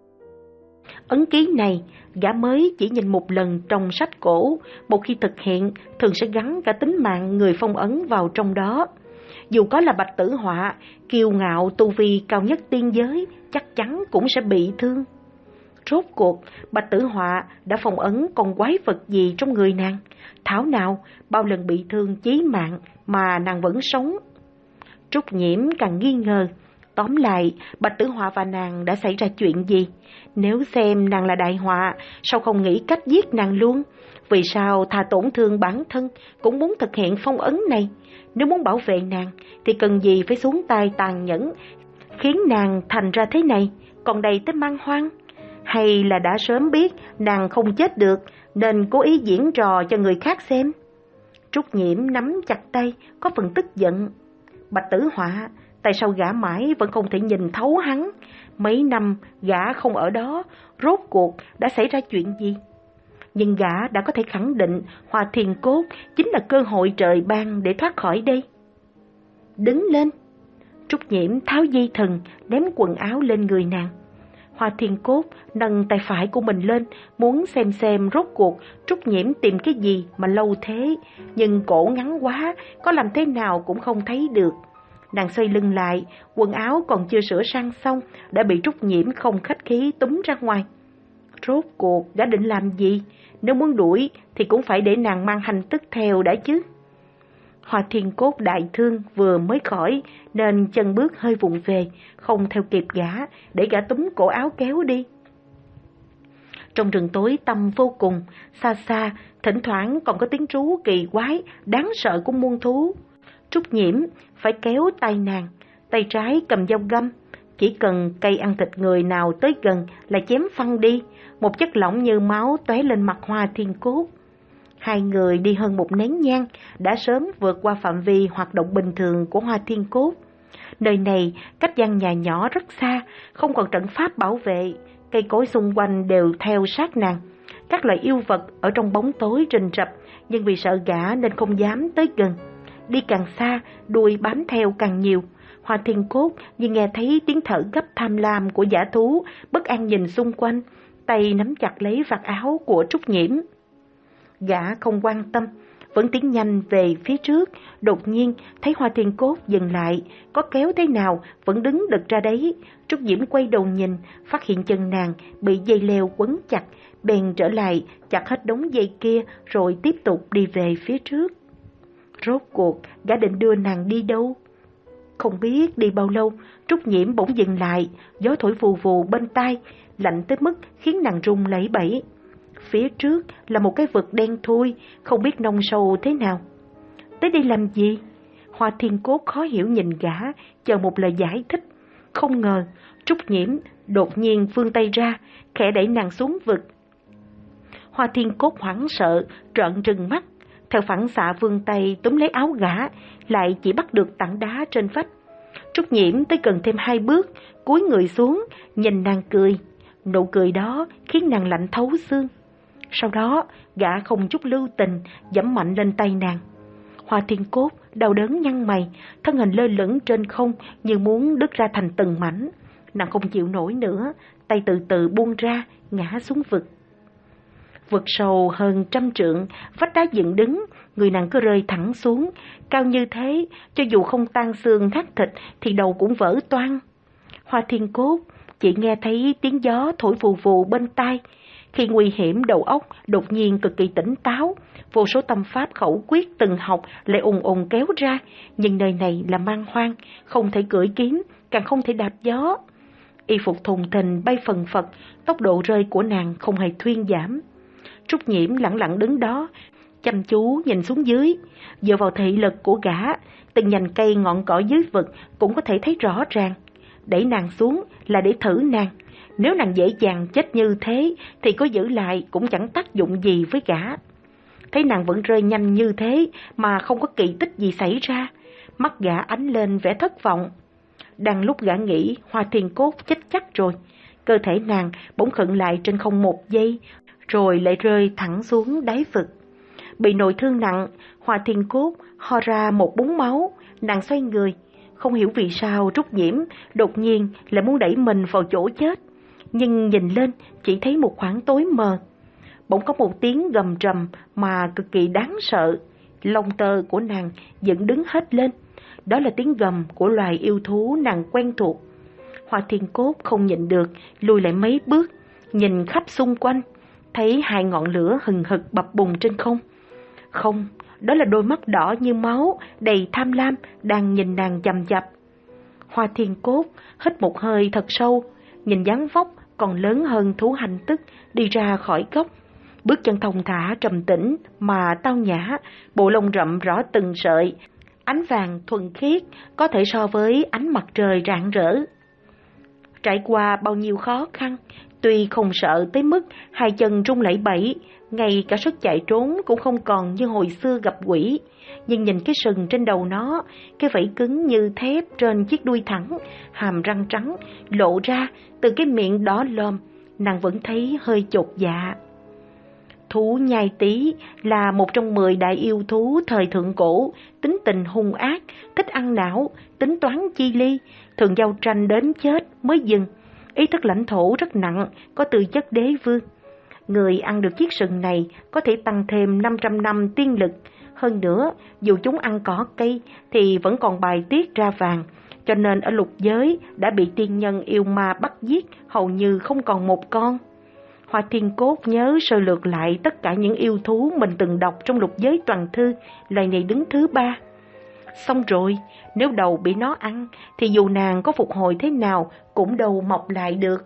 Ấn ký này, gã mới chỉ nhìn một lần trong sách cổ, một khi thực hiện thường sẽ gắn cả tính mạng người phong ấn vào trong đó. Dù có là Bạch Tử Họa, kiêu ngạo tu vi cao nhất tiên giới, chắc chắn cũng sẽ bị thương. Rốt cuộc, Bạch Tử Họa đã phong ấn con quái vật gì trong người nàng? Thảo nào, bao lần bị thương chí mạng mà nàng vẫn sống? Trúc Nhiễm càng nghi ngờ. Tóm lại, Bạch Tử Họa và nàng đã xảy ra chuyện gì? Nếu xem nàng là đại họa, sao không nghĩ cách giết nàng luôn? Vì sao thà tổn thương bản thân cũng muốn thực hiện phong ấn này? Nếu muốn bảo vệ nàng, thì cần gì phải xuống tay tàn nhẫn, khiến nàng thành ra thế này, còn đầy tới mang hoang? Hay là đã sớm biết nàng không chết được, nên cố ý diễn trò cho người khác xem? Trúc Nhiễm nắm chặt tay, có phần tức giận. Bạch Tử Họa, tại sao gã mãi vẫn không thể nhìn thấu hắn? Mấy năm gã không ở đó, rốt cuộc đã xảy ra chuyện gì? Nhưng gã đã có thể khẳng định Hoa Thiên Cốt chính là cơ hội trời ban để thoát khỏi đây. Đứng lên. Trúc Nhiễm tháo dây thừng, ném quần áo lên người nàng. Hoa Thiên Cốt nâng tay phải của mình lên, muốn xem xem rốt cuộc Trúc Nhiễm tìm cái gì mà lâu thế, nhưng cổ ngắn quá, có làm thế nào cũng không thấy được. Nàng xoay lưng lại, quần áo còn chưa sửa sang xong, đã bị Trúc Nhiễm không khách khí túm ra ngoài. Rốt cuộc đã định làm gì? Nếu muốn đuổi thì cũng phải để nàng mang Hành Tức theo đã chứ. Hoa Thiên Cốt đại thương vừa mới khỏi, nên chân bước hơi vụng về, không theo kịp gã, để gã túm cổ áo kéo đi. Trong rừng tối tăm vô cùng, xa xa, thỉnh thoảng còn có tiếng rú kỳ quái, đáng sợ của muôn thú. Trúc Nhiễm phải kéo tay nàng, tay trái cầm dao găm, chỉ cần cây ăn thịt người nào tới gần là chém phăng đi, một chất lỏng như máu tóe lên mặt Hoa Thiên Cốt. Hai người đi hơn một nén nhang đã sớm vượt qua phạm vi hoạt động bình thường của Hoa Thiên Cốt. Nơi này cách gian nhà nhỏ rất xa, không còn trận pháp bảo vệ, cây cối xung quanh đều theo sát nàng. Các loại yêu vật ở trong bóng tối rình rập, nhưng vì sợ gã nên không dám tới gần. Đi càng xa, đuôi bám theo càng nhiều. Hoa Thiên Cốt như nghe thấy tiếng thở gấp tham lam của dã thú, bất an nhìn xung quanh, tay nắm chặt lấy vạt áo của Trúc Nhiễm. Gã không quan tâm, vẫn tiến nhanh về phía trước. Đột nhiên thấy Hoa Thiên Cốt dừng lại, có kéo thế nào vẫn đứng đực ra đấy. Trúc Diễm quay đầu nhìn, phát hiện chân nàng bị dây leo quấn chặt, bèn trở lại chặt hết đống dây kia rồi tiếp tục đi về phía trước. Rốt cuộc gã định đưa nàng đi đâu? Không biết đi bao lâu, Trúc Nhiễm bỗng dừng lại, gió thổi vù vù bên tai, lạnh tới mức khiến nàng run lẩy bẩy. Phía trước là một cái vực đen thui, không biết nông sâu thế nào. Tới đây làm gì? Hoa Thiên Cốt khó hiểu nhìn gã, chờ một lời giải thích. Không ngờ, Trúc Nhiễm đột nhiên vươn tay ra, khẽ đẩy nàng xuống vực. Hoa Thiên Cốt hoảng sợ, trợn trừng mắt, theo phản xạ vươn tay túm lấy áo gã, lại chỉ bắt được tảng đá trên vách. Trúc Nhiễm tới gần thêm hai bước, cúi người xuống, nhìn nàng cười. Nụ cười đó khiến nàng lạnh thấu xương. Sau đó, gã không chút lưu tình, giẫm mạnh lên tay nàng. Hoa Thiên Cốt đau đớn nhăn mày, thân hình lơ lửng trên không như muốn đứt ra thành từng mảnh. Nàng không chịu nổi nữa, tay từ từ buông ra, ngã xuống vực. Vực sâu hơn trăm trượng, vách đá dựng đứng, người nàng cứ rơi thẳng xuống, cao như thế, cho dù không tan xương thắt thịt thì đầu cũng vỡ toang. Hoa Thiên Cốt chỉ nghe thấy tiếng gió thổi vù vù bên tai. Khi nguy hiểm, đầu óc đột nhiên cực kỳ tỉnh táo, vô số tâm pháp khẩu quyết từng học lại ùng ùng kéo ra, nhưng nơi này là man hoang, không thể cưỡi kiếm, càng không thể đạp gió. Y phục thùng thình bay phần phật, tốc độ rơi của nàng không hề thuyên giảm. Trúc Nhiễm lặng lặng đứng đó, chăm chú nhìn xuống dưới, dựa vào thị lực của gã, từng nhành cây ngọn cỏ dưới vực cũng có thể thấy rõ ràng. Đẩy nàng xuống là để thử nàng, nếu nàng dễ dàng chết như thế thì có giữ lại cũng chẳng tác dụng gì với gã. Thấy nàng vẫn rơi nhanh như thế mà không có kỳ tích gì xảy ra, mắt gã ánh lên vẻ thất vọng. Đang lúc gã nghĩ Hoa Thiên Cốt chết chắc rồi, cơ thể nàng bỗng khựng lại trên không một giây, rồi lại rơi thẳng xuống đáy vực. Bị nội thương nặng, Hoa Thiên Cốt ho ra một búng máu, nàng xoay người. Không hiểu vì sao Trúc Nhiễm đột nhiên lại muốn đẩy mình vào chỗ chết, nhưng nhìn lên chỉ thấy một khoảng tối mờ. Bỗng có một tiếng gầm trầm mà cực kỳ đáng sợ, lông tơ của nàng dựng đứng hết lên. Đó là tiếng gầm của loài yêu thú nàng quen thuộc. Hoa Thiên Cốt không nhịn được, lùi lại mấy bước, nhìn khắp xung quanh, thấy hai ngọn lửa hừng hực bập bùng trên không. Không, đó là đôi mắt đỏ như máu, đầy tham lam, đang nhìn nàng chằm chằm. Hoa Thiên Cốt hít một hơi thật sâu, nhìn dáng vóc còn lớn hơn thú hành tức đi ra khỏi góc. Bước chân thong thả trầm tĩnh mà tao nhã, bộ lông rậm rõ từng sợi, ánh vàng thuần khiết, có thể so với ánh mặt trời rạng rỡ. Trải qua bao nhiêu khó khăn, tuy không sợ tới mức hai chân run lẩy bẩy, ngay cả sức chạy trốn cũng không còn như hồi xưa gặp quỷ, nhưng nhìn cái sừng trên đầu nó, cái vảy cứng như thép trên chiếc đuôi thẳng, hàm răng trắng lộ ra từ cái miệng đỏ lòm, nàng vẫn thấy hơi chột dạ. Thú nhai tí là một trong mười đại yêu thú thời thượng cổ, tính tình hung ác, thích ăn não, tính toán chi ly, thường giao tranh đến chết mới dừng. Ý thức lãnh thổ rất nặng, có tư chất đế vương. Người ăn được chiếc sừng này có thể tăng thêm năm trăm năm tiên lực. Hơn nữa, dù chúng ăn cỏ cây thì vẫn còn bài tiết ra vàng, cho nên ở lục giới đã bị tiên nhân yêu ma bắt giết hầu như không còn một con. Hoa Thiên Cốt nhớ sơ lược lại tất cả những yêu thú mình từng đọc trong lục giới toàn thư, loài này đứng thứ ba. Xong rồi, nếu đầu bị nó ăn thì dù nàng có phục hồi thế nào cũng đầu mọc lại được.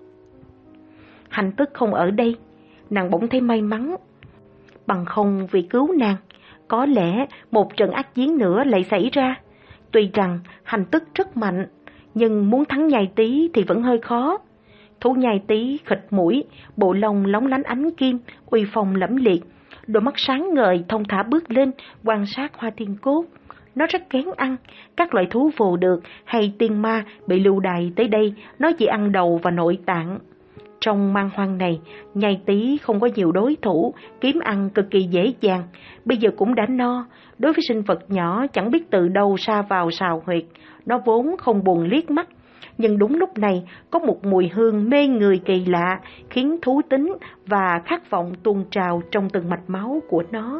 Hành tức không ở đây, nàng bỗng thấy may mắn. Bằng không vì cứu nàng, có lẽ một trận ác chiến nữa lại xảy ra. Tuy rằng hành tức rất mạnh, nhưng muốn thắng nhai tí thì vẫn hơi khó. Thú nhai tí khịt mũi, bộ lông lóng lánh ánh kim, uy phong lẫm liệt. Đôi mắt sáng ngời thông thả bước lên, quan sát Hoa Thiên Cốt. Nó rất kén ăn, các loại thú vồ được hay tiên ma bị lưu đày tới đây, nó chỉ ăn đầu và nội tạng. Trong man hoang này, nhai tí không có nhiều đối thủ, kiếm ăn cực kỳ dễ dàng. Bây giờ cũng đã no, đối với sinh vật nhỏ chẳng biết từ đâu sa vào sào huyệt, nó vốn không buồn liếc mắt. Nhưng đúng lúc này, có một mùi hương mê người kỳ lạ, khiến thú tính và khát vọng tuôn trào trong từng mạch máu của nó.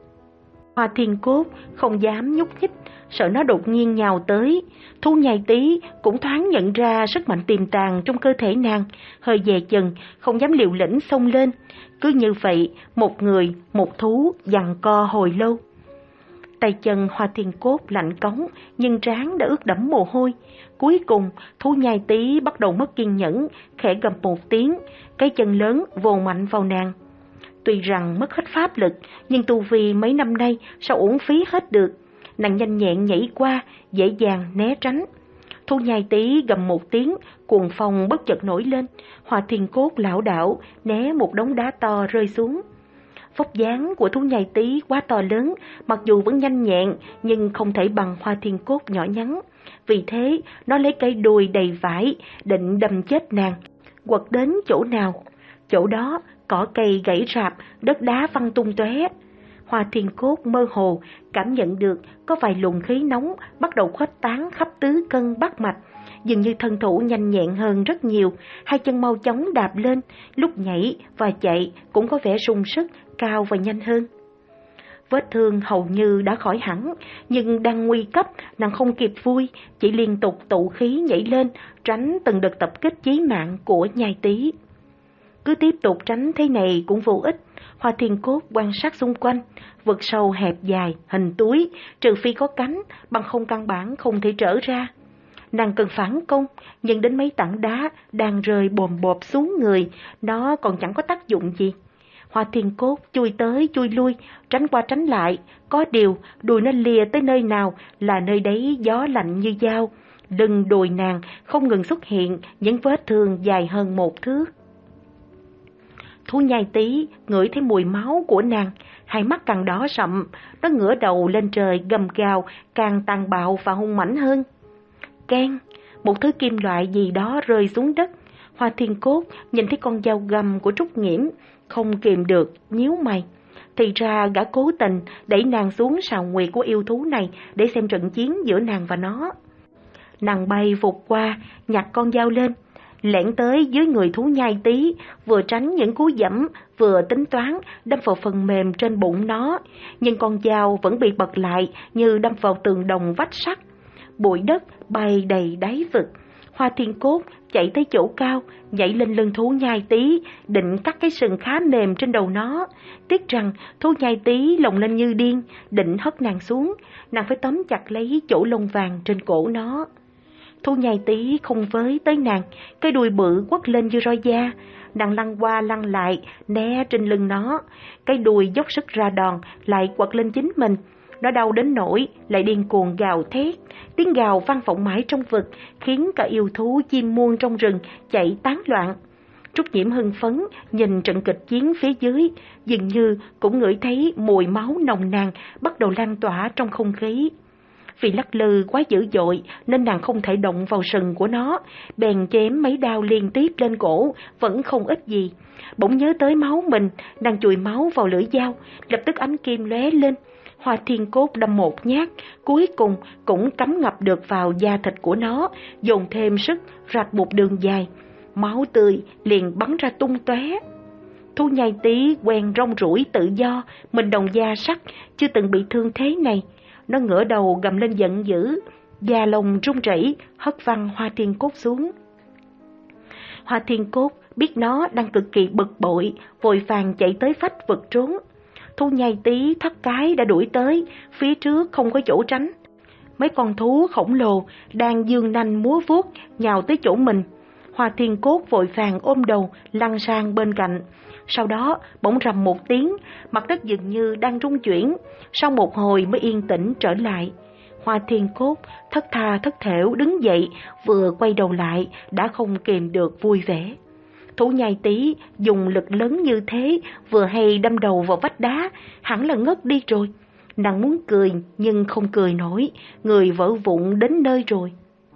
Hoa Thiên Cốt không dám nhúc nhích, sợ nó đột nhiên nhào tới. Thú nhai tí cũng thoáng nhận ra sức mạnh tiềm tàng trong cơ thể nàng, hơi dè chừng, không dám liều lĩnh xông lên. Cứ như vậy, một người, một thú giằng co hồi lâu. Tay chân Hoa Thiên Cốt lạnh cống, nhưng trán đã ướt đẫm mồ hôi. Cuối cùng, thú nhai tí bắt đầu mất kiên nhẫn, khẽ gầm một tiếng, cái chân lớn vồ mạnh vào nàng. Tuy rằng mất hết pháp lực, nhưng tu vi mấy năm nay sao uổng phí hết được. Nàng nhanh nhẹn nhảy qua, dễ dàng né tránh. Thú nhai tí gầm một tiếng, cuồng phong bất chợt nổi lên. Hoa Thiên Cốt lảo đảo, né một đống đá to rơi xuống. Vóc dáng của thú nhai tí quá to lớn, mặc dù vẫn nhanh nhẹn, nhưng không thể bằng Hoa Thiên Cốt nhỏ nhắn. Vì thế, nó lấy cây đuôi đầy vải, định đâm chết nàng. Quật đến chỗ nào? Chỗ đó, cỏ cây gãy rạp, đất đá văng tung tóe. Hoa Thiên Cốt mơ hồ, cảm nhận được có vài luồng khí nóng bắt đầu khuếch tán khắp tứ cân bát mạch. Dường như thân thủ nhanh nhẹn hơn rất nhiều, hai chân mau chóng đạp lên, lúc nhảy và chạy cũng có vẻ sung sức, cao và nhanh hơn. Vết thương hầu như đã khỏi hẳn, nhưng đang nguy cấp, nàng không kịp vui, chỉ liên tục tụ khí nhảy lên, tránh từng đợt tập kích chí mạng của nhai tí. Cứ tiếp tục tránh thế này cũng vô ích. Hoa Thiên Cốt quan sát xung quanh, vực sâu hẹp dài, hình túi, trừ phi có cánh, bằng không căn bản không thể trở ra. Nàng cần phản công, nhưng đến mấy tảng đá đang rơi bồm bộp xuống người, nó còn chẳng có tác dụng gì. Hoa Thiên Cốt chui tới chui lui, tránh qua tránh lại, có điều đùi nó lìa tới nơi nào là nơi đấy gió lạnh như dao. Lưng đùi nàng không ngừng xuất hiện những vết thương dài hơn một thước. Thú nhai tí ngửi thấy mùi máu của nàng, hai mắt càng đỏ sậm, nó ngửa đầu lên trời gầm gào, càng tàn bạo và hung mãnh hơn. Keng, một thứ kim loại gì đó rơi xuống đất. Hoa Thiên Cốt nhìn thấy con dao găm của Trúc Nghiễm, không kìm được nhíu mày. Thì ra gã cố tình đẩy nàng xuống sào nguyệt của yêu thú này để xem trận chiến giữa nàng và nó. Nàng bay vụt qua, nhặt con dao lên, lẻn tới dưới người thú nhai tí, vừa tránh những cú dẫm, vừa tính toán đâm vào phần mềm trên bụng nó, nhưng con dao vẫn bị bật lại như đâm vào tường đồng vách sắt. Bụi đất bay đầy đáy vực. Hoa Thiên Cốt chạy tới chỗ cao, nhảy lên lưng thú nhai tí, định cắt cái sừng khá mềm trên đầu nó. Tiếc rằng thú nhai tí lồng lên như điên, định hất nàng xuống, nàng phải tóm chặt lấy chỗ lông vàng trên cổ nó. Thú nhai tí không với tới nàng, cái đuôi bự quất lên như roi da. Nàng lăn qua lăn lại, né trên lưng nó, cái đuôi dốc sức ra đòn, lại quật lên chính mình. Nó đau đến nỗi lại điên cuồng gào thét, tiếng gào vang vọng mãi trong vực, khiến cả yêu thú chim muông trong rừng chạy tán loạn. Trúc Nhiễm hưng phấn nhìn trận kịch chiến phía dưới, dường như cũng ngửi thấy mùi máu nồng nàn bắt đầu lan tỏa trong không khí. Vì lắc lư quá dữ dội nên nàng không thể động vào sừng của nó, bèn chém mấy đao liên tiếp lên cổ, vẫn không ích gì. Bỗng nhớ tới máu mình, nàng chùi máu vào lưỡi dao, lập tức ánh kim lóe lên. Hoa Thiên Cốt đâm một nhát, cuối cùng cũng cắm ngập được vào da thịt của nó, dồn thêm sức rạch một đường dài. Máu tươi liền bắn ra tung tóe. Thú nhai tí quen rong ruổi tự do, mình đồng da sắt, chưa từng bị thương thế này. Nó ngửa đầu gầm lên giận dữ, da lông run rẩy hất văng Hoa Thiên Cốt xuống. Hoa Thiên Cốt biết nó đang cực kỳ bực bội, vội vàng chạy tới phách vực trốn. Thú nhai tí thất cái đã đuổi tới, phía trước không có chỗ tránh. Mấy con thú khổng lồ đang giương nanh múa vuốt nhào tới chỗ mình. Hoa Thiên Cốt vội vàng ôm đầu lăn sang bên cạnh. Sau đó bỗng rầm một tiếng, mặt đất dường như đang rung chuyển, sau một hồi mới yên tĩnh trở lại. Hoa Thiên Cốt thất tha thất thểu đứng dậy, vừa quay đầu lại đã không kìm được vui vẻ. Thú nhai tí dùng lực lớn như thế, vừa hay đâm đầu vào vách đá, hẳn là ngất đi rồi. Nàng muốn cười nhưng không cười nổi, người vỡ vụn đến nơi rồi.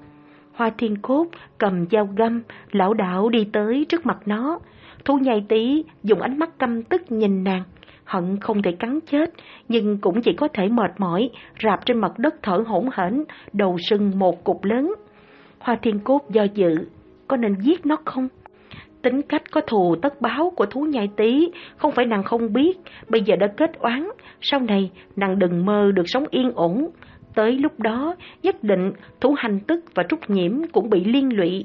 Hoa Thiên Cốt cầm dao găm, lảo đảo đi tới trước mặt nó. Thú nhai tí dùng ánh mắt căm tức nhìn nàng, hận không thể cắn chết, nhưng cũng chỉ có thể mệt mỏi, rạp trên mặt đất thở hổn hển, đầu sưng một cục lớn. Hoa Thiên Cốt do dự, có nên giết nó không? Tính cách có thù tất báo của thú nhai tí, không phải nàng không biết, bây giờ đã kết oán, sau này nàng đừng mơ được sống yên ổn. Tới lúc đó, nhất định Thú Hành Tức và Trúc Nhiễm cũng bị liên lụy.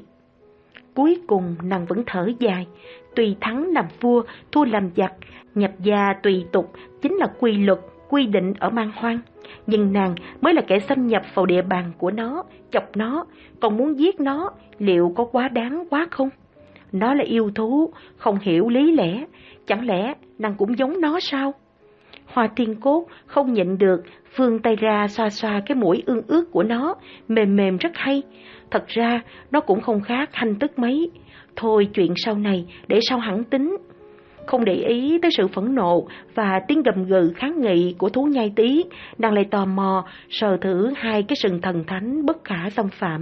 Cuối cùng nàng vẫn thở dài, tùy thắng làm vua, thua làm giặc, nhập gia tùy tục chính là quy luật, quy định ở Man Hoang. Nhưng nàng mới là kẻ xâm nhập vào địa bàn của nó, chọc nó, còn muốn giết nó, liệu có quá đáng quá không? Nó là yêu thú, không hiểu lý lẽ, chẳng lẽ nàng cũng giống nó sao? Hoa Thiên Cốt không nhịn được, vươn tay ra xoa xoa cái mũi ương ướt của nó, mềm mềm rất hay. Thật ra nó cũng không khác Hành Tức mấy. Thôi chuyện sau này để sau hẳn tính. Không để ý tới sự phẫn nộ và tiếng gầm gừ kháng nghị của thú nhai tí, nàng lại tò mò sờ thử hai cái sừng thần thánh bất khả xâm phạm.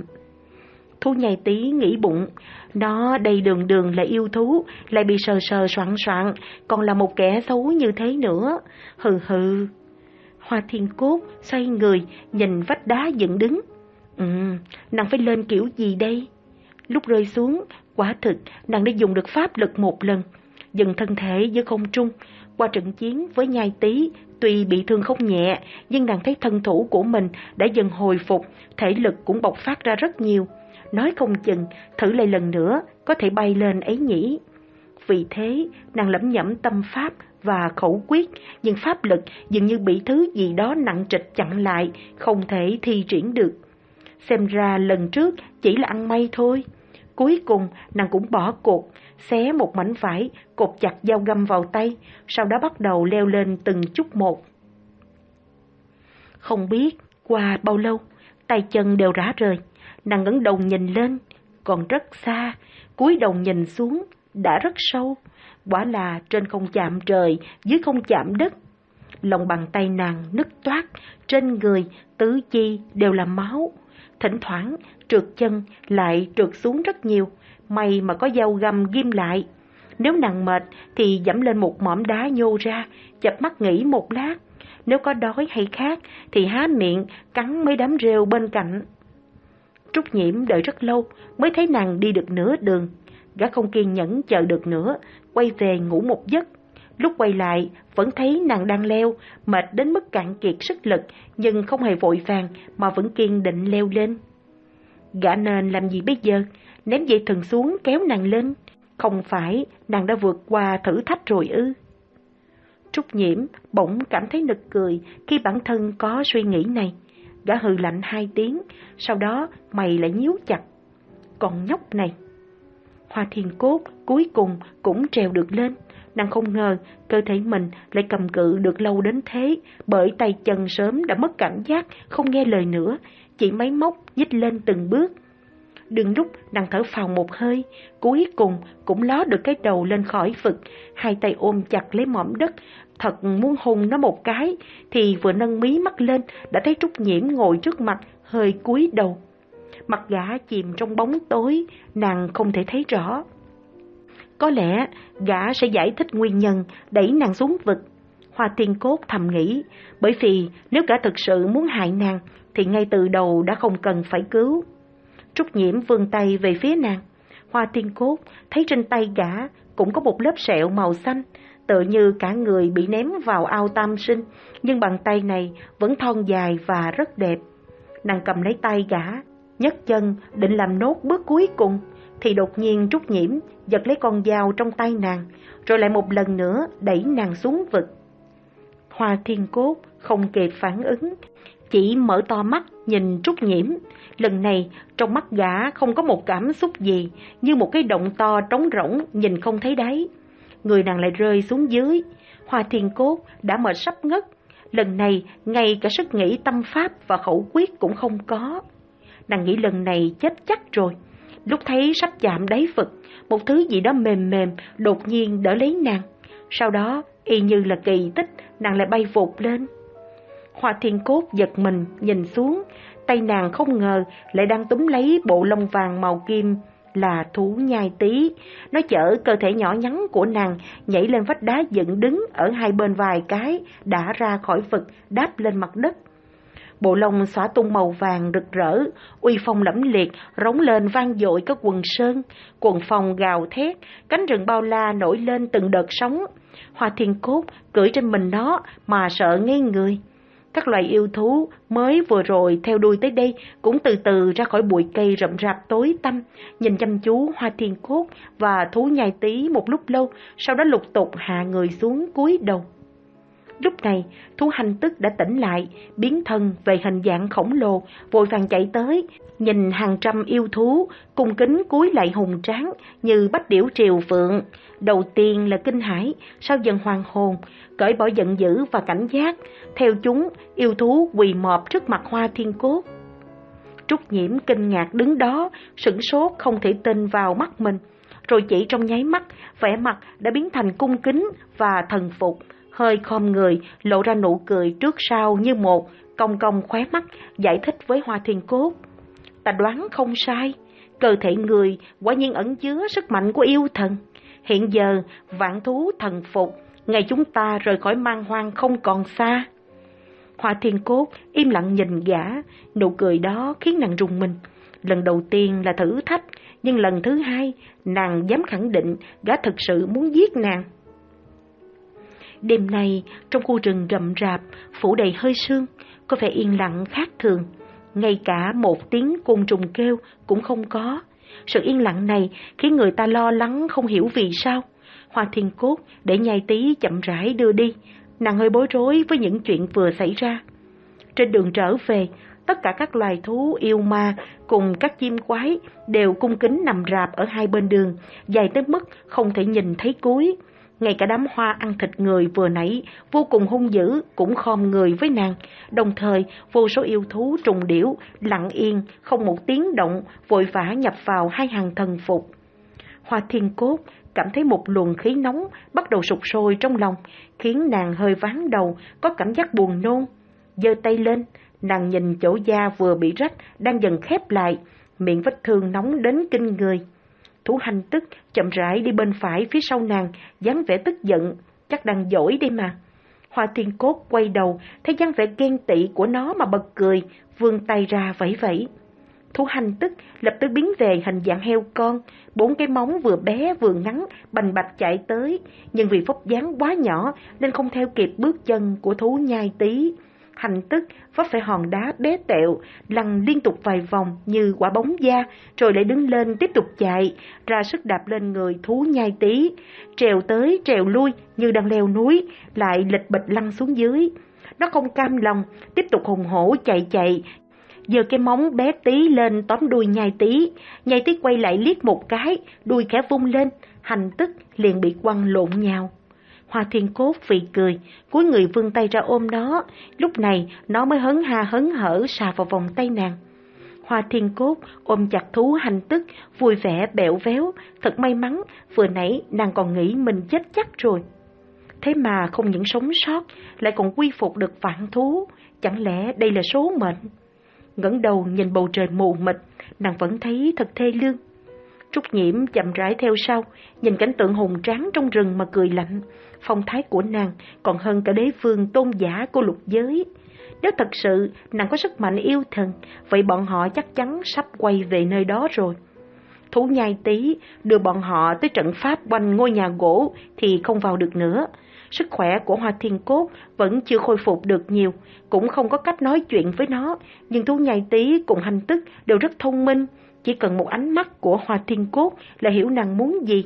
Thú nhai tí nghĩ bụng, nó đầy đường đường là yêu thú, lại bị sờ sờ soạn soạn, còn là một kẻ xấu như thế nữa. Hừ hừ. Hoa Thiên Cốt xoay người, nhìn vách đá dựng đứng. Ừ, nàng phải lên kiểu gì đây? Lúc rơi xuống, quả thực nàng đã dùng được pháp lực một lần, dừng thân thể giữa không trung. Qua trận chiến với nhai tí, tuy bị thương không nhẹ, nhưng nàng thấy thân thủ của mình đã dần hồi phục, thể lực cũng bộc phát ra rất nhiều. Nói không chừng, thử lại lần nữa, có thể bay lên ấy nhỉ. Vì thế, nàng lẩm nhẩm tâm pháp và khẩu quyết, nhưng pháp lực dường như bị thứ gì đó nặng trịch chặn lại, không thể thi triển được. Xem ra lần trước chỉ là ăn may thôi. Cuối cùng, nàng cũng bỏ cuộc, xé một mảnh vải, cột chặt dao găm vào tay, sau đó bắt đầu leo lên từng chút một. Không biết qua bao lâu, tay chân đều rã rời. Nàng ngẩng đầu nhìn lên, còn rất xa, cúi đầu nhìn xuống, đã rất sâu. Quả là trên không chạm trời, dưới không chạm đất. Lòng bàn tay nàng nứt toát, trên người, tứ chi đều là máu. Thỉnh thoảng, trượt chân lại trượt xuống rất nhiều, may mà có dao găm ghim lại. Nếu nàng mệt thì dẫm lên một mỏm đá nhô ra, chợp mắt nghỉ một lát. Nếu có đói hay khát thì há miệng cắn mấy đám rêu bên cạnh. Trúc Nhiễm đợi rất lâu mới thấy nàng đi được nửa đường. Gã không kiên nhẫn chờ được nữa, quay về ngủ một giấc. Lúc quay lại vẫn thấy nàng đang leo, mệt đến mức cạn kiệt sức lực, nhưng không hề vội vàng mà vẫn kiên định leo lên. Gã nên làm gì bây giờ? Ném dây thừng xuống kéo nàng lên? Không phải nàng đã vượt qua thử thách rồi ư? Trúc Nhiễm bỗng cảm thấy nực cười khi bản thân có suy nghĩ này. Gã hừ lạnh hai tiếng, sau đó mày lại nhíu chặt. Còn nhóc này. Hoa Thiên Cốt cuối cùng cũng trèo được lên. Nàng không ngờ cơ thể mình lại cầm cự được lâu đến thế, bởi tay chân sớm đã mất cảm giác, không nghe lời nữa, chỉ máy móc nhích lên từng bước. Đừng lúc nàng thở phào một hơi, cuối cùng cũng ló được cái đầu lên khỏi vực, hai tay ôm chặt lấy mỏm đất, thật muốn hôn nó một cái, thì vừa nâng mí mắt lên đã thấy Trúc Nhiễm ngồi trước mặt, hơi cúi đầu. Mặt gã chìm trong bóng tối, nàng không thể thấy rõ. Có lẽ gã sẽ giải thích nguyên nhân đẩy nàng xuống vực. Hoa Thiên Cốt thầm nghĩ, bởi vì nếu gã thực sự muốn hại nàng thì ngay từ đầu đã không cần phải cứu. Trúc Nhiễm vươn tay về phía nàng. Hoa Thiên Cốt thấy trên tay gã cũng có một lớp sẹo màu xanh, tựa như cả người bị ném vào ao tam sinh, nhưng bàn tay này vẫn thon dài và rất đẹp. Nàng cầm lấy tay gã, nhấc chân định làm nốt bước cuối cùng, thì đột nhiên Trúc Nhiễm giật lấy con dao trong tay nàng, rồi lại một lần nữa đẩy nàng xuống vực. Hoa Thiên Cốt không kịp phản ứng, chỉ mở to mắt nhìn Trúc Nhiễm. Lần này trong mắt gã không có một cảm xúc gì, như một cái động to trống rỗng nhìn không thấy đáy. Người nàng lại rơi xuống dưới. Hoa Thiên Cốt đã mệt sắp ngất, lần này ngay cả sức nghĩ tâm pháp và khẩu quyết cũng không có. Nàng nghĩ lần này chết chắc rồi. Lúc thấy sắp chạm đáy vực, một thứ gì đó mềm mềm đột nhiên đỡ lấy nàng. Sau đó, y như là kỳ tích, nàng lại bay vụt lên. Hoa Thiên Cốt giật mình nhìn xuống, tay nàng không ngờ lại đang túm lấy bộ lông vàng màu kim là thú nhai tí. Nó chở cơ thể nhỏ nhắn của nàng nhảy lên vách đá dựng đứng ở hai bên vài cái, đã ra khỏi vực, đáp lên mặt đất. Bộ lông xõa tung màu vàng rực rỡ, uy phong lẫm liệt, rống lên vang dội các quần sơn, quần phong gào thét, cánh rừng bao la nổi lên từng đợt sóng. Hoa Thiên Cốt cưỡi trên mình nó mà sợ ngây người. Các loài yêu thú mới vừa rồi theo đuôi tới đây cũng từ từ ra khỏi bụi cây rậm rạp tối tăm, nhìn chăm chú Hoa Thiên Cốt và thú nhai tí một lúc lâu, sau đó lục tục hạ người xuống cúi đầu. Lúc này, thú Hành Tức đã tỉnh lại, biến thân về hình dạng khổng lồ, vội vàng chạy tới, nhìn hàng trăm yêu thú, cung kính cúi lại hùng tráng như bách điểu triều phượng. Đầu tiên là kinh hãi, sau dần hoàn hồn, cởi bỏ giận dữ và cảnh giác, theo chúng, yêu thú quỳ mọp trước mặt Hoa Thiên Cốt. Trúc Nhiễm kinh ngạc đứng đó, sửng sốt không thể tin vào mắt mình, rồi chỉ trong nháy mắt, vẻ mặt đã biến thành cung kính và thần phục, hơi khom người, lộ ra nụ cười trước sau như một, cong cong khóe mắt, giải thích với Hoa Thiên Cốt. Ta đoán không sai, cơ thể người quả nhiên ẩn chứa sức mạnh của yêu thần. Hiện giờ, vạn thú thần phục, ngày chúng ta rời khỏi man hoang không còn xa. Hoa Thiên Cốt im lặng nhìn gã, nụ cười đó khiến nàng rùng mình. Lần đầu tiên là thử thách, nhưng lần thứ hai, nàng dám khẳng định gã thực sự muốn giết nàng. Đêm nay, trong khu rừng rậm rạp, phủ đầy hơi sương, có vẻ yên lặng khác thường. Ngay cả một tiếng côn trùng kêu cũng không có. Sự yên lặng này khiến người ta lo lắng không hiểu vì sao. Hoa Thiên Cốt để nhai tí chậm rãi đưa đi. Nàng hơi bối rối với những chuyện vừa xảy ra. Trên đường trở về, tất cả các loài thú yêu ma cùng các chim quái đều cung kính nằm rạp ở hai bên đường, dài tới mức không thể nhìn thấy cuối. Ngay cả đám hoa ăn thịt người vừa nãy vô cùng hung dữ cũng khom người với nàng. Đồng thời, vô số yêu thú trùng điểu lặng yên, không một tiếng động, vội vã nhập vào hai hàng thần phục. Hoa Thiên Cốt cảm thấy một luồng khí nóng bắt đầu sục sôi trong lòng, khiến nàng hơi ván đầu, có cảm giác buồn nôn. Giơ tay lên, nàng nhìn chỗ da vừa bị rách đang dần khép lại, miệng vết thương nóng đến kinh người. Thú Hành Tức chậm rãi đi bên phải phía sau nàng, dáng vẻ tức giận, chắc đang dỗi đây mà. Hoa Thiên Cốt quay đầu, thấy dáng vẻ ghen tị của nó mà bật cười, vươn tay ra vẫy vẫy. Thú Hành Tức lập tức biến về hình dạng heo con, bốn cái móng vừa bé vừa ngắn, bành bạch chạy tới, nhưng vì vóc dáng quá nhỏ nên không theo kịp bước chân của thú nhai tí. Hành Tức vấp phải hòn đá bé tẹo, lăn liên tục vài vòng như quả bóng da, rồi lại đứng lên tiếp tục chạy, ra sức đạp lên người thú nhai tí, trèo tới trèo lui như đang leo núi, lại lịch bịch lăn xuống dưới. Nó không cam lòng, tiếp tục hùng hổ chạy chạy, giơ cái móng bé tí lên tóm đuôi nhai tí. Nhai tí quay lại liếc một cái, đuôi khẽ vung lên, Hành Tức liền bị quăng lộn nhào. Hoa Thiên Cốt phì cười, cúi người vươn tay ra ôm nó, lúc này nó mới hớn ha hớn hở xà vào vòng tay nàng. Hoa Thiên Cốt ôm chặt thú Hành Tức, vui vẻ bẹo véo, thật may mắn, vừa nãy nàng còn nghĩ mình chết chắc rồi. Thế mà không những sống sót, lại còn quy phục được vạn thú, chẳng lẽ đây là số mệnh? Ngẩng đầu nhìn bầu trời mù mịt, nàng vẫn thấy thật thê lương. Trúc Nhiễm chậm rãi theo sau, nhìn cảnh tượng hùng tráng trong rừng mà cười lạnh. Phong thái của nàng còn hơn cả đế vương tôn giả của lục giới. Nếu thật sự nàng có sức mạnh yêu thần, vậy bọn họ chắc chắn sắp quay về nơi đó rồi. Thú nhai tí đưa bọn họ tới trận pháp quanh ngôi nhà gỗ thì không vào được nữa. Sức khỏe của Hoa Thiên Cốt vẫn chưa khôi phục được nhiều, cũng không có cách nói chuyện với nó, nhưng thú nhai tí cùng Hành Tức đều rất thông minh, chỉ cần một ánh mắt của Hoa Thiên Cốt là hiểu nàng muốn gì.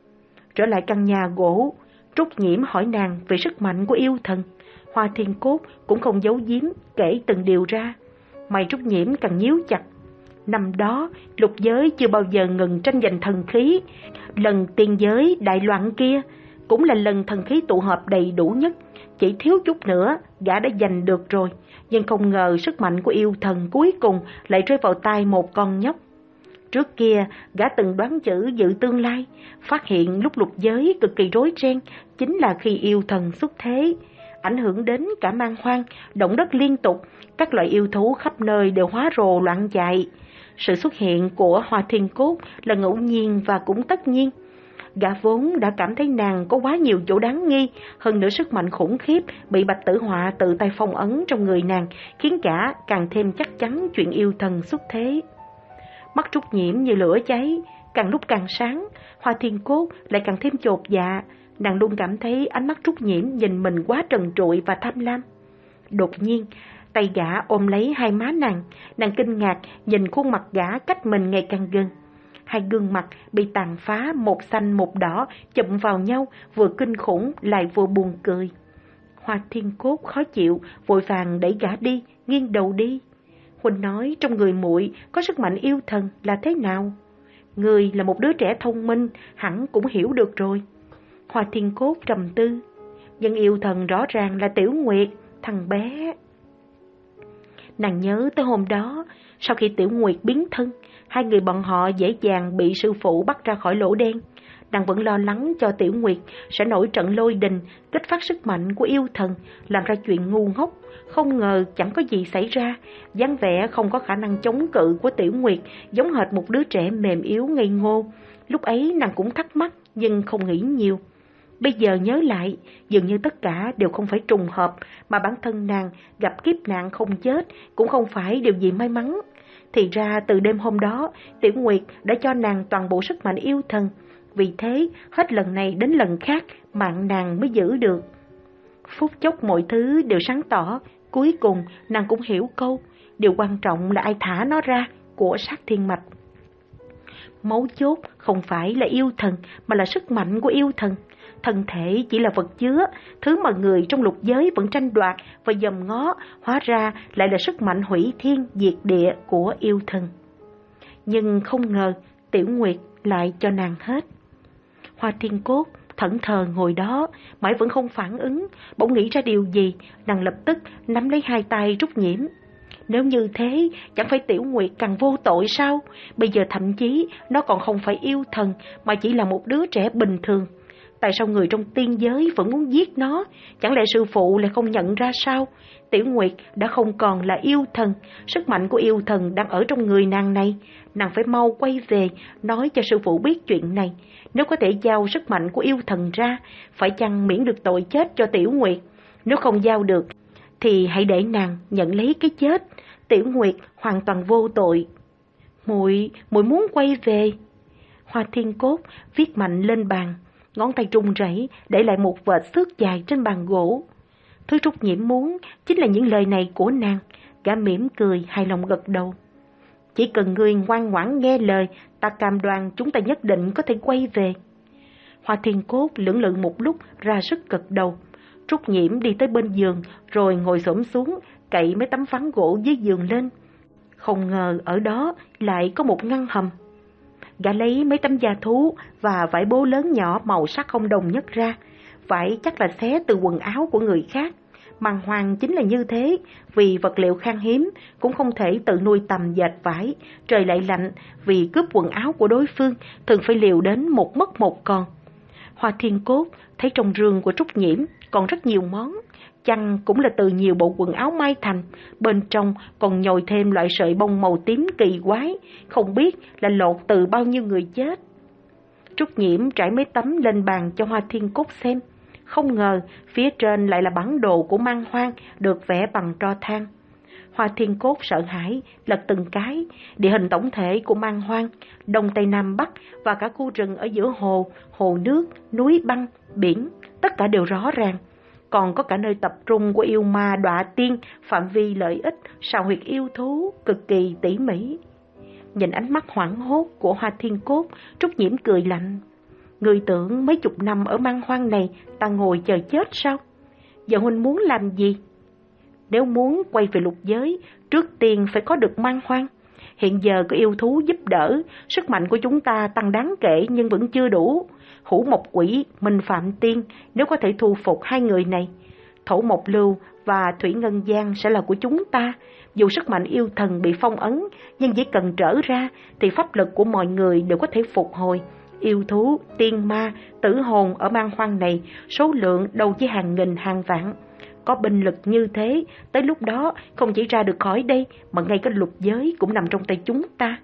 Trở lại căn nhà gỗ, Trúc Nhiễm hỏi nàng về sức mạnh của yêu thần. Hoa Thiên Cốt cũng không giấu giếm, kể từng điều ra. Mày Trúc Nhiễm càng nhíu chặt. Năm đó, lục giới chưa bao giờ ngừng tranh giành thần khí. Lần tiên giới đại loạn kia cũng là lần thần khí tụ hợp đầy đủ nhất. Chỉ thiếu chút nữa, gã đã giành được rồi. Nhưng không ngờ sức mạnh của yêu thần cuối cùng lại rơi vào tay một con nhóc. Trước kia, gã từng đoán chữ dự tương lai, phát hiện lúc lục giới cực kỳ rối ren, chính là khi yêu thần xuất thế. Ảnh hưởng đến cả man hoang, động đất liên tục, các loại yêu thú khắp nơi đều hóa rồ loạn chạy. Sự xuất hiện của Hoa Thiên Cốt là ngẫu nhiên và cũng tất nhiên. Gã vốn đã cảm thấy nàng có quá nhiều chỗ đáng nghi, hơn nữa sức mạnh khủng khiếp bị Bạch Tử Họa tự tay phong ấn trong người nàng, khiến gã càng thêm chắc chắn chuyện yêu thần xuất thế. Mắt Trúc Nhiễm như lửa cháy, càng lúc càng sáng, Hoa Thiên Cốt lại càng thêm chột dạ. Nàng luôn cảm thấy ánh mắt Trúc Nhiễm nhìn mình quá trần trụi và tham lam. Đột nhiên, tay gã ôm lấy hai má nàng, nàng kinh ngạc nhìn khuôn mặt gã cách mình ngày càng gần. Hai gương mặt bị tàn phá một xanh một đỏ chụm vào nhau, vừa kinh khủng lại vừa buồn cười. Hoa Thiên Cốt khó chịu, vội vàng đẩy gã đi, nghiêng đầu đi. Huynh nói trong người muội có sức mạnh yêu thần là thế nào? Người là một đứa trẻ thông minh, hẳn cũng hiểu được rồi. Hoa Thiên Cốt trầm tư. Nhưng yêu thần rõ ràng là Tiểu Nguyệt, thằng bé. Nàng nhớ tới hôm đó, sau khi Tiểu Nguyệt biến thân, hai người bọn họ dễ dàng bị sư phụ bắt ra khỏi lỗ đen. Nàng vẫn lo lắng cho Tiểu Nguyệt sẽ nổi trận lôi đình, kích phát sức mạnh của yêu thần, làm ra chuyện ngu ngốc. Không ngờ chẳng có gì xảy ra, dáng vẻ không có khả năng chống cự của Tiểu Nguyệt giống hệt một đứa trẻ mềm yếu ngây ngô. Lúc ấy nàng cũng thắc mắc nhưng không nghĩ nhiều. Bây giờ nhớ lại, dường như tất cả đều không phải trùng hợp, mà bản thân nàng gặp kiếp nạn không chết cũng không phải điều gì may mắn. Thì ra từ đêm hôm đó, Tiểu Nguyệt đã cho nàng toàn bộ sức mạnh yêu thần. Vì thế, hết lần này đến lần khác, mạng nàng mới giữ được. Phút chốc mọi thứ đều sáng tỏ, cuối cùng nàng cũng hiểu câu, điều quan trọng là ai thả nó ra, của Sát Thiên Mạch. Mấu chốt không phải là yêu thần, mà là sức mạnh của yêu thần. Thân thể chỉ là vật chứa, thứ mà người trong lục giới vẫn tranh đoạt và dòm ngó, hóa ra lại là sức mạnh hủy thiên diệt địa của yêu thần. Nhưng không ngờ, Tiểu Nguyệt lại cho nàng hết. Hoa Thiên Cốt thẫn thờ ngồi đó, mãi vẫn không phản ứng, bỗng nghĩ ra điều gì, nàng lập tức nắm lấy hai tay Trúc Nhiễm. Nếu như thế, chẳng phải Tiểu Nguyệt càng vô tội sao? Bây giờ thậm chí nó còn không phải yêu thần, mà chỉ là một đứa trẻ bình thường. Tại sao người trong tiên giới vẫn muốn giết nó? Chẳng lẽ sư phụ lại không nhận ra sao? Tiểu Nguyệt đã không còn là yêu thần, sức mạnh của yêu thần đang ở trong người nàng này. Nàng phải mau quay về, nói cho sư phụ biết chuyện này. Nếu có thể giao sức mạnh của yêu thần ra, phải chăng miễn được tội chết cho Tiểu Nguyệt? Nếu không giao được, thì hãy để nàng nhận lấy cái chết. Tiểu Nguyệt hoàn toàn vô tội. Muội, muội muốn quay về. Hoa Thiên Cốt viết mạnh lên bàn, ngón tay run rẩy để lại một vệt xước dài trên bàn gỗ. Thứ Trúc Nhiễm muốn chính là những lời này của nàng. Gã mỉm cười hài lòng gật đầu. Chỉ cần ngươi ngoan ngoãn nghe lời, ta cam đoan chúng ta nhất định có thể quay về. Hoa Thiên Cốt lưỡng lự một lúc ra sức gật đầu. Trúc Nhiễm đi tới bên giường rồi ngồi xổm xuống, cậy mấy tấm ván gỗ dưới giường lên. Không ngờ ở đó lại có một ngăn hầm. Gã lấy mấy tấm da thú và vải bố lớn nhỏ màu sắc không đồng nhất ra. Vải chắc là xé từ quần áo của người khác. Man hoang chính là như thế, vì vật liệu khan hiếm cũng không thể tự nuôi tầm dệt vải. Trời lại lạnh, vì cướp quần áo của đối phương thường phải liều đến một mất một còn. Hoa Thiên Cốt thấy trong rương của Trúc Nhiễm còn rất nhiều món, chăn cũng là từ nhiều bộ quần áo may thành, bên trong còn nhồi thêm loại sợi bông màu tím kỳ quái, không biết là lột từ bao nhiêu người chết. Trúc Nhiễm trải mấy tấm lên bàn cho Hoa Thiên Cốt xem, không ngờ phía trên lại là bản đồ của man hoang được vẽ bằng tro than. Hoa Thiên Cốt sợ hãi, lật từng cái, địa hình tổng thể của man hoang, đông tây nam bắc và cả khu rừng ở giữa hồ, hồ nước, núi băng, biển, tất cả đều rõ ràng. Còn có cả nơi tập trung của yêu ma đọa tiên, phạm vi lợi ích, sào huyệt yêu thú, cực kỳ tỉ mỉ. Nhìn ánh mắt hoảng hốt của Hoa Thiên Cốt, Trúc Nhiễm cười lạnh. Người tưởng mấy chục năm ở man hoang này ta ngồi chờ chết sao? Giờ huynh muốn làm gì? Nếu muốn quay về lục giới, trước tiên phải có được man hoang. Hiện giờ có yêu thú giúp đỡ, sức mạnh của chúng ta tăng đáng kể nhưng vẫn chưa đủ. Hữu Mộc Quỷ, Minh Phạm Tiên, nếu có thể thu phục hai người này, Thổ Mộc Lưu và Thủy Ngân Giang sẽ là của chúng ta. Dù sức mạnh yêu thần bị phong ấn, nhưng chỉ cần trở ra thì pháp lực của mọi người đều có thể phục hồi. Yêu thú, tiên ma, tử hồn ở man hoang này số lượng đâu chỉ hàng nghìn hàng vạn. Có binh lực như thế, tới lúc đó không chỉ ra được khỏi đây mà ngay cái lục giới cũng nằm trong tay chúng ta.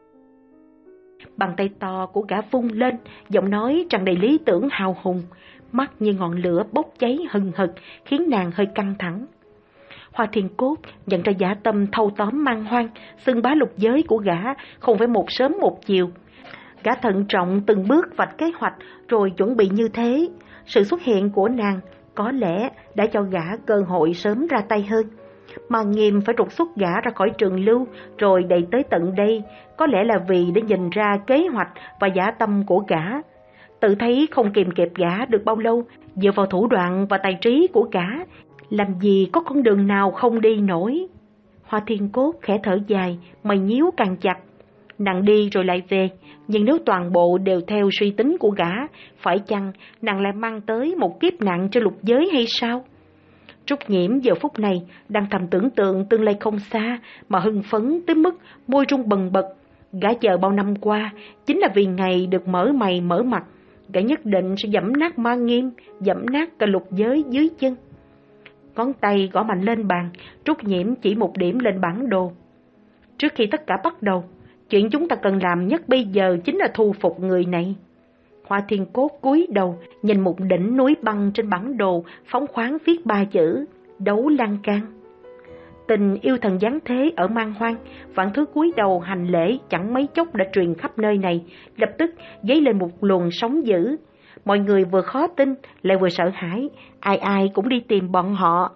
Bàn tay to của gã vung lên, giọng nói tràn đầy lý tưởng hào hùng, mắt như ngọn lửa bốc cháy hừng hực, khiến nàng hơi căng thẳng. Hoa Thiên Cốt nhận ra dã tâm thâu tóm man hoang, xưng bá lục giới của gã không phải một sớm một chiều. Gã thận trọng từng bước vạch kế hoạch rồi chuẩn bị như thế. Sự xuất hiện của nàng có lẽ đã cho gã cơ hội sớm ra tay hơn. Mà Nghiêm phải trục xuất gã ra khỏi Trường Lưu rồi đẩy tới tận đây, có lẽ là vì để nhìn ra kế hoạch và dã tâm của gã. Tự thấy không kìm kẹp gã được bao lâu, dựa vào thủ đoạn và tài trí của gã, làm gì có con đường nào không đi nổi. Hoa Thiên Cốt khẽ thở dài, mày nhíu càng chặt. Nàng đi rồi lại về, nhưng nếu toàn bộ đều theo suy tính của gã, phải chăng nàng lại mang tới một kiếp nạn cho lục giới hay sao? Trúc Nhiễm giờ phút này đang thầm tưởng tượng tương lai không xa mà hưng phấn tới mức môi run bần bật. Gã chờ bao năm qua chính là vì ngày được mở mày mở mặt. Gã nhất định sẽ dẫm nát Ma Nghiêm, dẫm nát cả lục giới dưới chân. Ngón tay gõ mạnh lên bàn, Trúc Nhiễm chỉ một điểm lên bản đồ. Trước khi tất cả bắt đầu, chuyện chúng ta cần làm nhất bây giờ chính là thu phục người này. Hoa Thiên Cốt cúi đầu, nhìn một đỉnh núi băng trên bản đồ, phóng khoáng viết ba chữ, Đấu Lan Can. Tình yêu thần giáng thế ở man hoang, vạn thứ cúi đầu hành lễ chẳng mấy chốc đã truyền khắp nơi này, lập tức dấy lên một luồng sóng dữ. Mọi người vừa khó tin, lại vừa sợ hãi, ai ai cũng đi tìm bọn họ.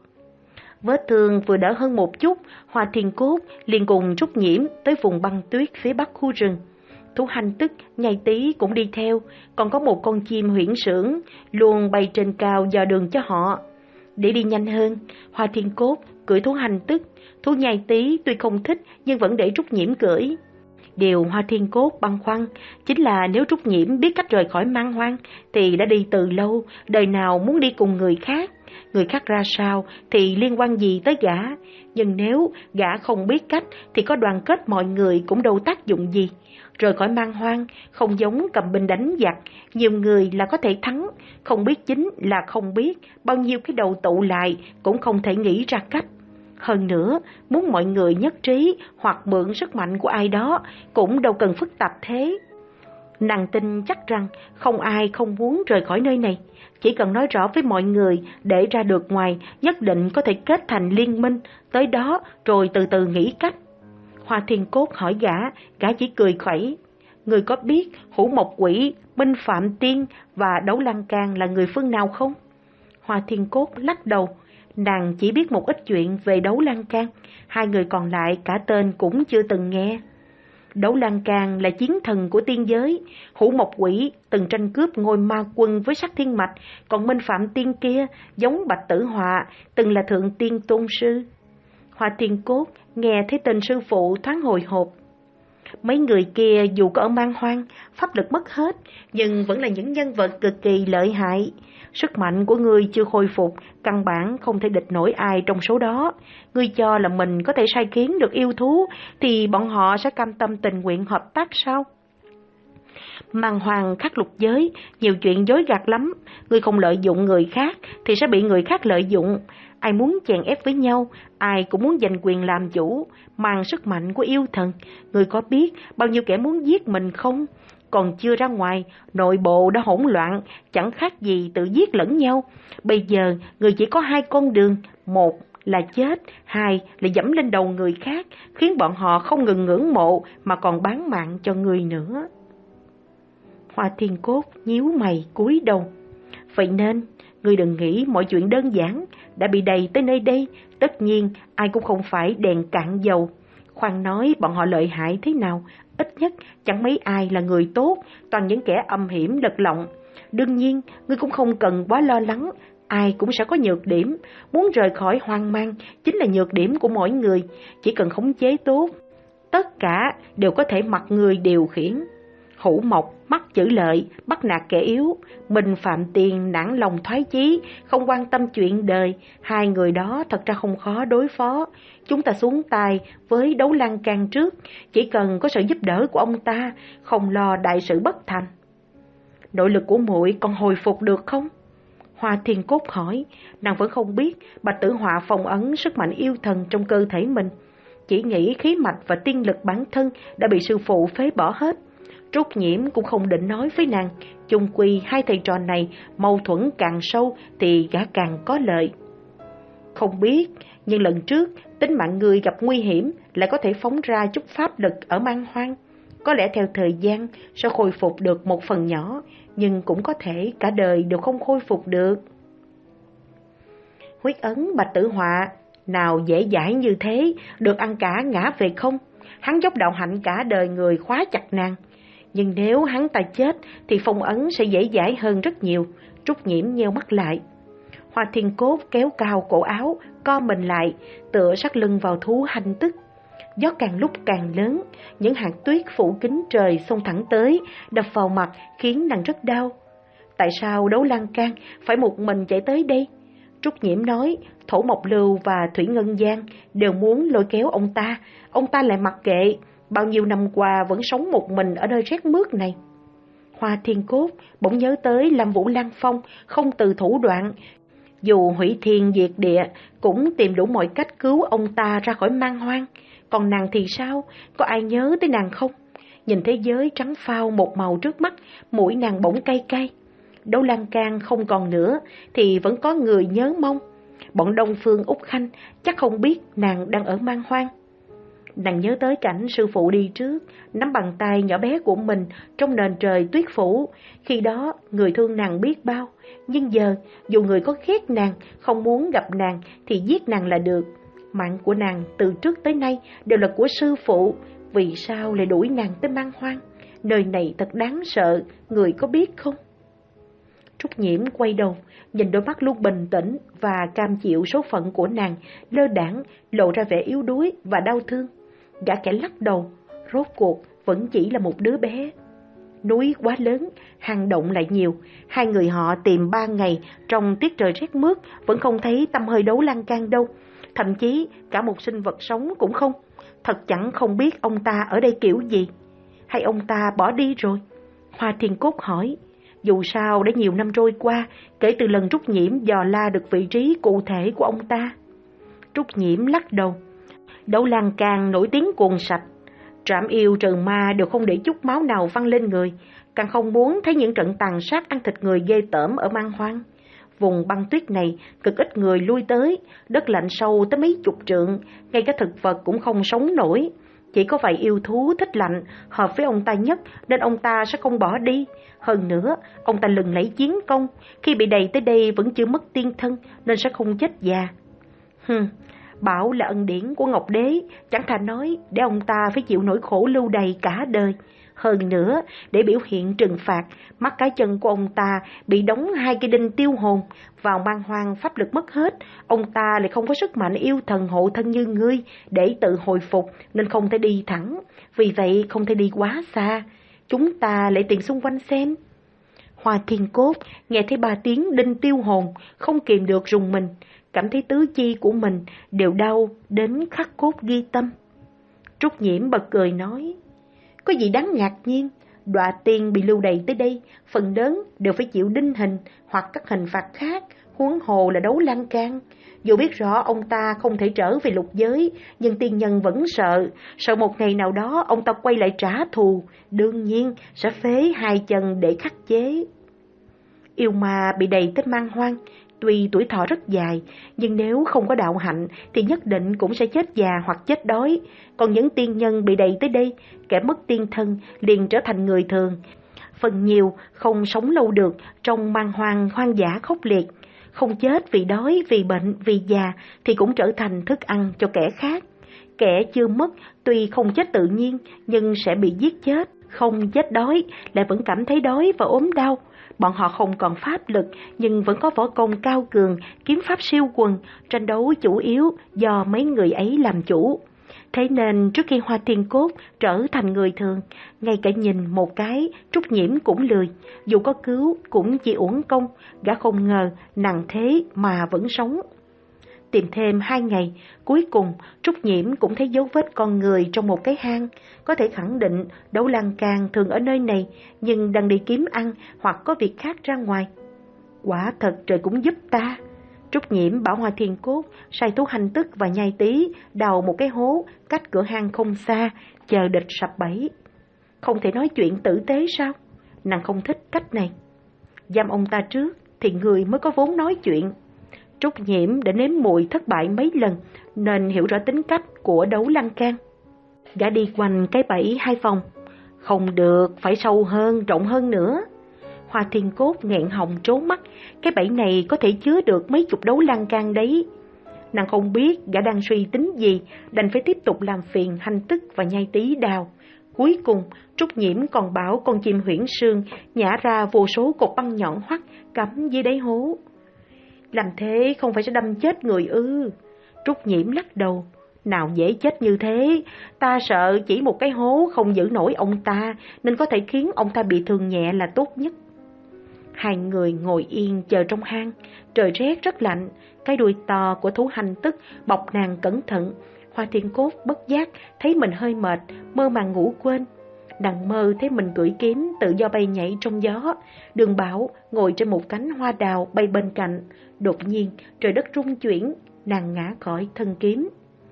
Vết thương vừa đỡ hơn một chút, Hoa Thiên Cốt liền cùng Trúc Nhiễm tới vùng băng tuyết phía bắc khu rừng. Thú hành tức, Nhai Tý cũng đi theo, còn có một con chim huyễn sưởng luôn bay trên cao dò đường cho họ. Để đi nhanh hơn, Hoa Thiên Cốt cưỡi thú hành tức, thú Nhai Tý tuy không thích nhưng vẫn để Trúc Nhiễm cưỡi. Điều Hoa Thiên Cốt băn khoăn chính là nếu Trúc Nhiễm biết cách rời khỏi man hoang thì đã đi từ lâu, đời nào muốn đi cùng người khác. Người khác ra sao thì liên quan gì tới gã, nhưng nếu gã không biết cách thì có đoàn kết mọi người cũng đâu tác dụng gì. Rời khỏi man hoang không giống cầm binh đánh giặc, nhiều người là có thể thắng, không biết chính là không biết, bao nhiêu cái đầu tụ lại cũng không thể nghĩ ra cách. Hơn nữa, muốn mọi người nhất trí hoặc mượn sức mạnh của ai đó cũng đâu cần phức tạp thế. Nàng tin chắc rằng không ai không muốn rời khỏi nơi này, chỉ cần nói rõ với mọi người để ra được ngoài nhất định có thể kết thành liên minh, tới đó rồi từ từ nghĩ cách. Hoa Thiên Cốt hỏi gã, gã chỉ cười khẩy. Người có biết Hữu Mộc Quỷ, Minh Phạm Tiên và Đấu Lan Can là người phương nào không? Hoa Thiên Cốt lắc đầu, nàng chỉ biết một ít chuyện về Đấu Lan Can, hai người còn lại cả tên cũng chưa từng nghe. Đấu Lan Can là chiến thần của tiên giới, Hữu Mộc Quỷ từng tranh cướp ngôi ma quân với Sắc Thiên Mạch, còn Minh Phạm Tiên kia giống Bạch Tử Họa, từng là thượng tiên tôn sư. Hoa Thiên Cốt nghe thấy tên sư phụ thoáng hồi hộp. Mấy người kia dù có ở man hoang, pháp lực mất hết, nhưng vẫn là những nhân vật cực kỳ lợi hại. Sức mạnh của ngươi chưa khôi phục, căn bản không thể địch nổi ai trong số đó. Ngươi cho là mình có thể sai khiến được yêu thú, thì bọn họ sẽ cam tâm tình nguyện hợp tác sao? Man hoang khắc lục giới, nhiều chuyện dối gạt lắm. Ngươi không lợi dụng người khác, thì sẽ bị người khác lợi dụng. Ai muốn chèn ép với nhau, ai cũng muốn giành quyền làm chủ, mang sức mạnh của yêu thần. Ngươi có biết bao nhiêu kẻ muốn giết mình không? Còn chưa ra ngoài, nội bộ đã hỗn loạn, chẳng khác gì tự giết lẫn nhau. Bây giờ, người chỉ có hai con đường, một là chết, hai là dẫm lên đầu người khác, khiến bọn họ không ngừng ngưỡng mộ mà còn bán mạng cho người nữa. Hoa Thiên Cốt nhíu mày cúi đầu. Vậy nên, ngươi đừng nghĩ mọi chuyện đơn giản, đã bị đầy tới nơi đây, tất nhiên ai cũng không phải đèn cạn dầu. Khoan nói bọn họ lợi hại thế nào, ít nhất chẳng mấy ai là người tốt, toàn những kẻ âm hiểm lật lọng. Đương nhiên, ngươi cũng không cần quá lo lắng, ai cũng sẽ có nhược điểm, muốn rời khỏi hoang mang chính là nhược điểm của mỗi người, chỉ cần khống chế tốt, tất cả đều có thể mặc người điều khiển. Hữu Mộc mắc chữ lợi, bắt nạt kẻ yếu, mình Phạm Tiền nản lòng thoái chí, không quan tâm chuyện đời. Hai người đó thật ra không khó đối phó. Chúng ta xuống tay với Đấu Lan Can trước, chỉ cần có sự giúp đỡ của ông ta, không lo đại sự bất thành. Nội lực của muội còn hồi phục được không? Hoa Thiên Cốt hỏi. Nàng vẫn không biết Bạch Tử Họa phong ấn sức mạnh yêu thần trong cơ thể mình, chỉ nghĩ khí mạch và tiên lực bản thân đã bị sư phụ phế bỏ hết. Trúc Nhiễm cũng không định nói với nàng, chung quy hai thầy trò này mâu thuẫn càng sâu thì gã càng có lợi. Không biết, nhưng lần trước tính mạng người gặp nguy hiểm lại có thể phóng ra chút pháp lực ở Man Hoang. Có lẽ theo thời gian sẽ khôi phục được một phần nhỏ, nhưng cũng có thể cả đời đều không khôi phục được. Huyết ấn Bạch Tử Họa nào dễ dãi như thế, được ăn cả ngã về không. Hắn dốc đạo hạnh cả đời người khóa chặt nàng. Nhưng nếu hắn ta chết thì phong ấn sẽ dễ dãi hơn rất nhiều. Trúc Nhiễm nheo mắt lại. Hoa Thiên Cốt kéo cao cổ áo, co mình lại, tựa sát lưng vào thú hành tức. Gió càng lúc càng lớn, những hạt tuyết phủ kín trời xông thẳng tới, đập vào mặt khiến nàng rất đau. Tại sao Đấu Lan Can phải một mình chạy tới đây? Trúc Nhiễm nói, Thổ Mộc Lưu và Thủy Ngân Giang đều muốn lôi kéo ông ta, ông ta lại mặc kệ, bao nhiêu năm qua vẫn sống một mình ở nơi rét mướt này. Hoa Thiên Cốt bỗng nhớ tới Lam Vũ Lăng Phong không từ thủ đoạn, dù hủy thiên diệt địa cũng tìm đủ mọi cách cứu ông ta ra khỏi Man Hoang. Còn nàng thì sao? Có ai nhớ tới nàng không? Nhìn thế giới trắng phao một màu trước mắt, mũi nàng bỗng cay cay. Đấu Lan Can không còn nữa thì vẫn có người nhớ mong. Bọn Đông Phương Úc Khanh chắc không biết nàng đang ở Man Hoang. Nàng nhớ tới cảnh sư phụ đi trước, nắm bàn tay nhỏ bé của mình trong nền trời tuyết phủ. Khi đó người thương nàng biết bao, nhưng giờ dù người có ghét nàng, không muốn gặp nàng thì giết nàng là được. Mạng của nàng từ trước tới nay đều là của sư phụ, vì sao lại đuổi nàng tới Man Hoang? Nơi này thật đáng sợ, người có biết không? Trúc Nhiễm quay đầu, nhìn đôi mắt luôn bình tĩnh và cam chịu số phận của nàng, lơ đãng lộ ra vẻ yếu đuối và đau thương. Gã kẻ lắc đầu, rốt cuộc vẫn chỉ là một đứa bé. Núi quá lớn, hang động lại nhiều, hai người họ tìm ba ngày trong tiết trời rét mướt vẫn không thấy tăm hơi Đấu Lan Can đâu, thậm chí cả một sinh vật sống cũng không. Thật chẳng không biết ông ta ở đây kiểu gì, hay ông ta bỏ đi rồi? Hoa Thiên Cốt hỏi. Dù sao đã nhiều năm trôi qua kể từ lần Trúc Nhiễm dò la được vị trí cụ thể của ông ta. Trúc Nhiễm lắc đầu. Đấu Lan Can nổi tiếng cuồng sạch, trảm yêu trừ ma đều không để chút máu nào văng lên người, càng không muốn thấy những trận tàn sát ăn thịt người ghê tởm ở Man Hoang. Vùng băng tuyết này cực ít người lui tới, đất lạnh sâu tới mấy chục trượng, ngay cả thực vật cũng không sống nổi. Chỉ có vài yêu thú thích lạnh hợp với ông ta nhất nên ông ta sẽ không bỏ đi. Hơn nữa, ông ta lừng lẫy chiến công, khi bị đày tới đây vẫn chưa mất tiên thân nên sẽ không chết già. Hừm, bảo là ân điển của Ngọc Đế, chẳng thà nói để ông ta phải chịu nỗi khổ lưu đày cả đời. Hơn nữa, để biểu hiện trừng phạt, mắt cá chân của ông ta bị đóng hai cây đinh tiêu hồn, vào Man Hoang pháp lực mất hết, ông ta lại không có sức mạnh yêu thần hộ thân như ngươi để tự hồi phục nên không thể đi thẳng, vì vậy không thể đi quá xa. Chúng ta lại tìm xung quanh xem. Hoa Thiên Cốt nghe thấy ba tiếng đinh tiêu hồn, không kìm được rùng mình, cảm thấy tứ chi của mình đều đau đến khắc cốt ghi tâm. Trúc Nhiễm bật cười nói, có gì đáng ngạc nhiên, đọa tiên bị lưu đày tới đây, phần lớn đều phải chịu đinh hình hoặc các hình phạt khác, huống hồ là Đấu Lan Can. Dù biết rõ ông ta không thể trở về lục giới, nhưng tiên nhân vẫn sợ, sợ một ngày nào đó ông ta quay lại trả thù, đương nhiên sẽ phế hai chân để khắc chế. Yêu ma bị đày tới Man Hoang, tuy tuổi thọ rất dài, nhưng nếu không có đạo hạnh thì nhất định cũng sẽ chết già hoặc chết đói. Còn những tiên nhân bị đày tới đây, kẻ mất tiên thân liền trở thành người thường. Phần nhiều không sống lâu được trong Man Hoang hoang dã khốc liệt, không chết vì đói, vì bệnh, vì già thì cũng trở thành thức ăn cho kẻ khác. Kẻ chưa mất tuy không chết tự nhiên nhưng sẽ bị giết chết, không chết đói lại vẫn cảm thấy đói và ốm đau. Bọn họ không còn pháp lực nhưng vẫn có võ công cao cường, kiếm pháp siêu quần, tranh đấu chủ yếu do mấy người ấy làm chủ. Thế nên trước khi Hoa Thiên Cốt trở thành người thường, ngay cả nhìn một cái Trúc Nhiễm cũng lười, dù có cứu cũng chỉ uổng công, gã không ngờ nặng thế mà vẫn sống. Tìm thêm hai ngày, cuối cùng Trúc Nhiễm cũng thấy dấu vết con người trong một cái hang, có thể khẳng định Đấu Lan Can thường ở nơi này, nhưng đang đi kiếm ăn hoặc có việc khác ra ngoài. Quả thật trời cũng giúp ta. Trúc Nhiễm bảo Hoa Thiên Cốt sai thú hành tức và nhai tí đào một cái hố cách cửa hang không xa, chờ địch sập bẫy. Không thể nói chuyện tử tế sao? Nàng không thích cách này. Giam ông ta trước thì người mới có vốn nói chuyện. Trúc Nhiễm đã nếm mùi thất bại mấy lần nên hiểu rõ tính cách của Đấu Lan Can. Gã đi quanh cái bẫy hai phòng. Không được, phải sâu hơn, rộng hơn nữa. Hoa Thiên Cốt nghẹn họng trố mắt, cái bẫy này có thể chứa được mấy chục Đấu Lan Can đấy. Nàng không biết gã đang suy tính gì, đành phải tiếp tục làm phiền hành tức và nhai tí đào. Cuối cùng, Trúc Nhiễm còn bảo con chim huyễn sương nhả ra vô số cột băng nhọn hoắt cắm dưới đáy hố. Làm thế không phải sẽ đâm chết người ư? Trúc Nhiễm lắc đầu. Nào dễ chết như thế, ta sợ chỉ một cái hố không giữ nổi ông ta, nên có thể khiến ông ta bị thương nhẹ là tốt nhất. Hai người ngồi yên chờ trong hang, trời rét rất lạnh, cái đuôi to của thú hành tức bọc nàng cẩn thận. Hoa Thiên Cốt bất giác thấy mình hơi mệt, mơ màng ngủ quên. Nàng mơ thấy mình cưỡi kiếm tự do bay nhảy trong gió. Đường Bảo ngồi trên một cánh hoa đào bay bên cạnh. Đột nhiên trời đất rung chuyển, nàng ngã khỏi thân kiếm.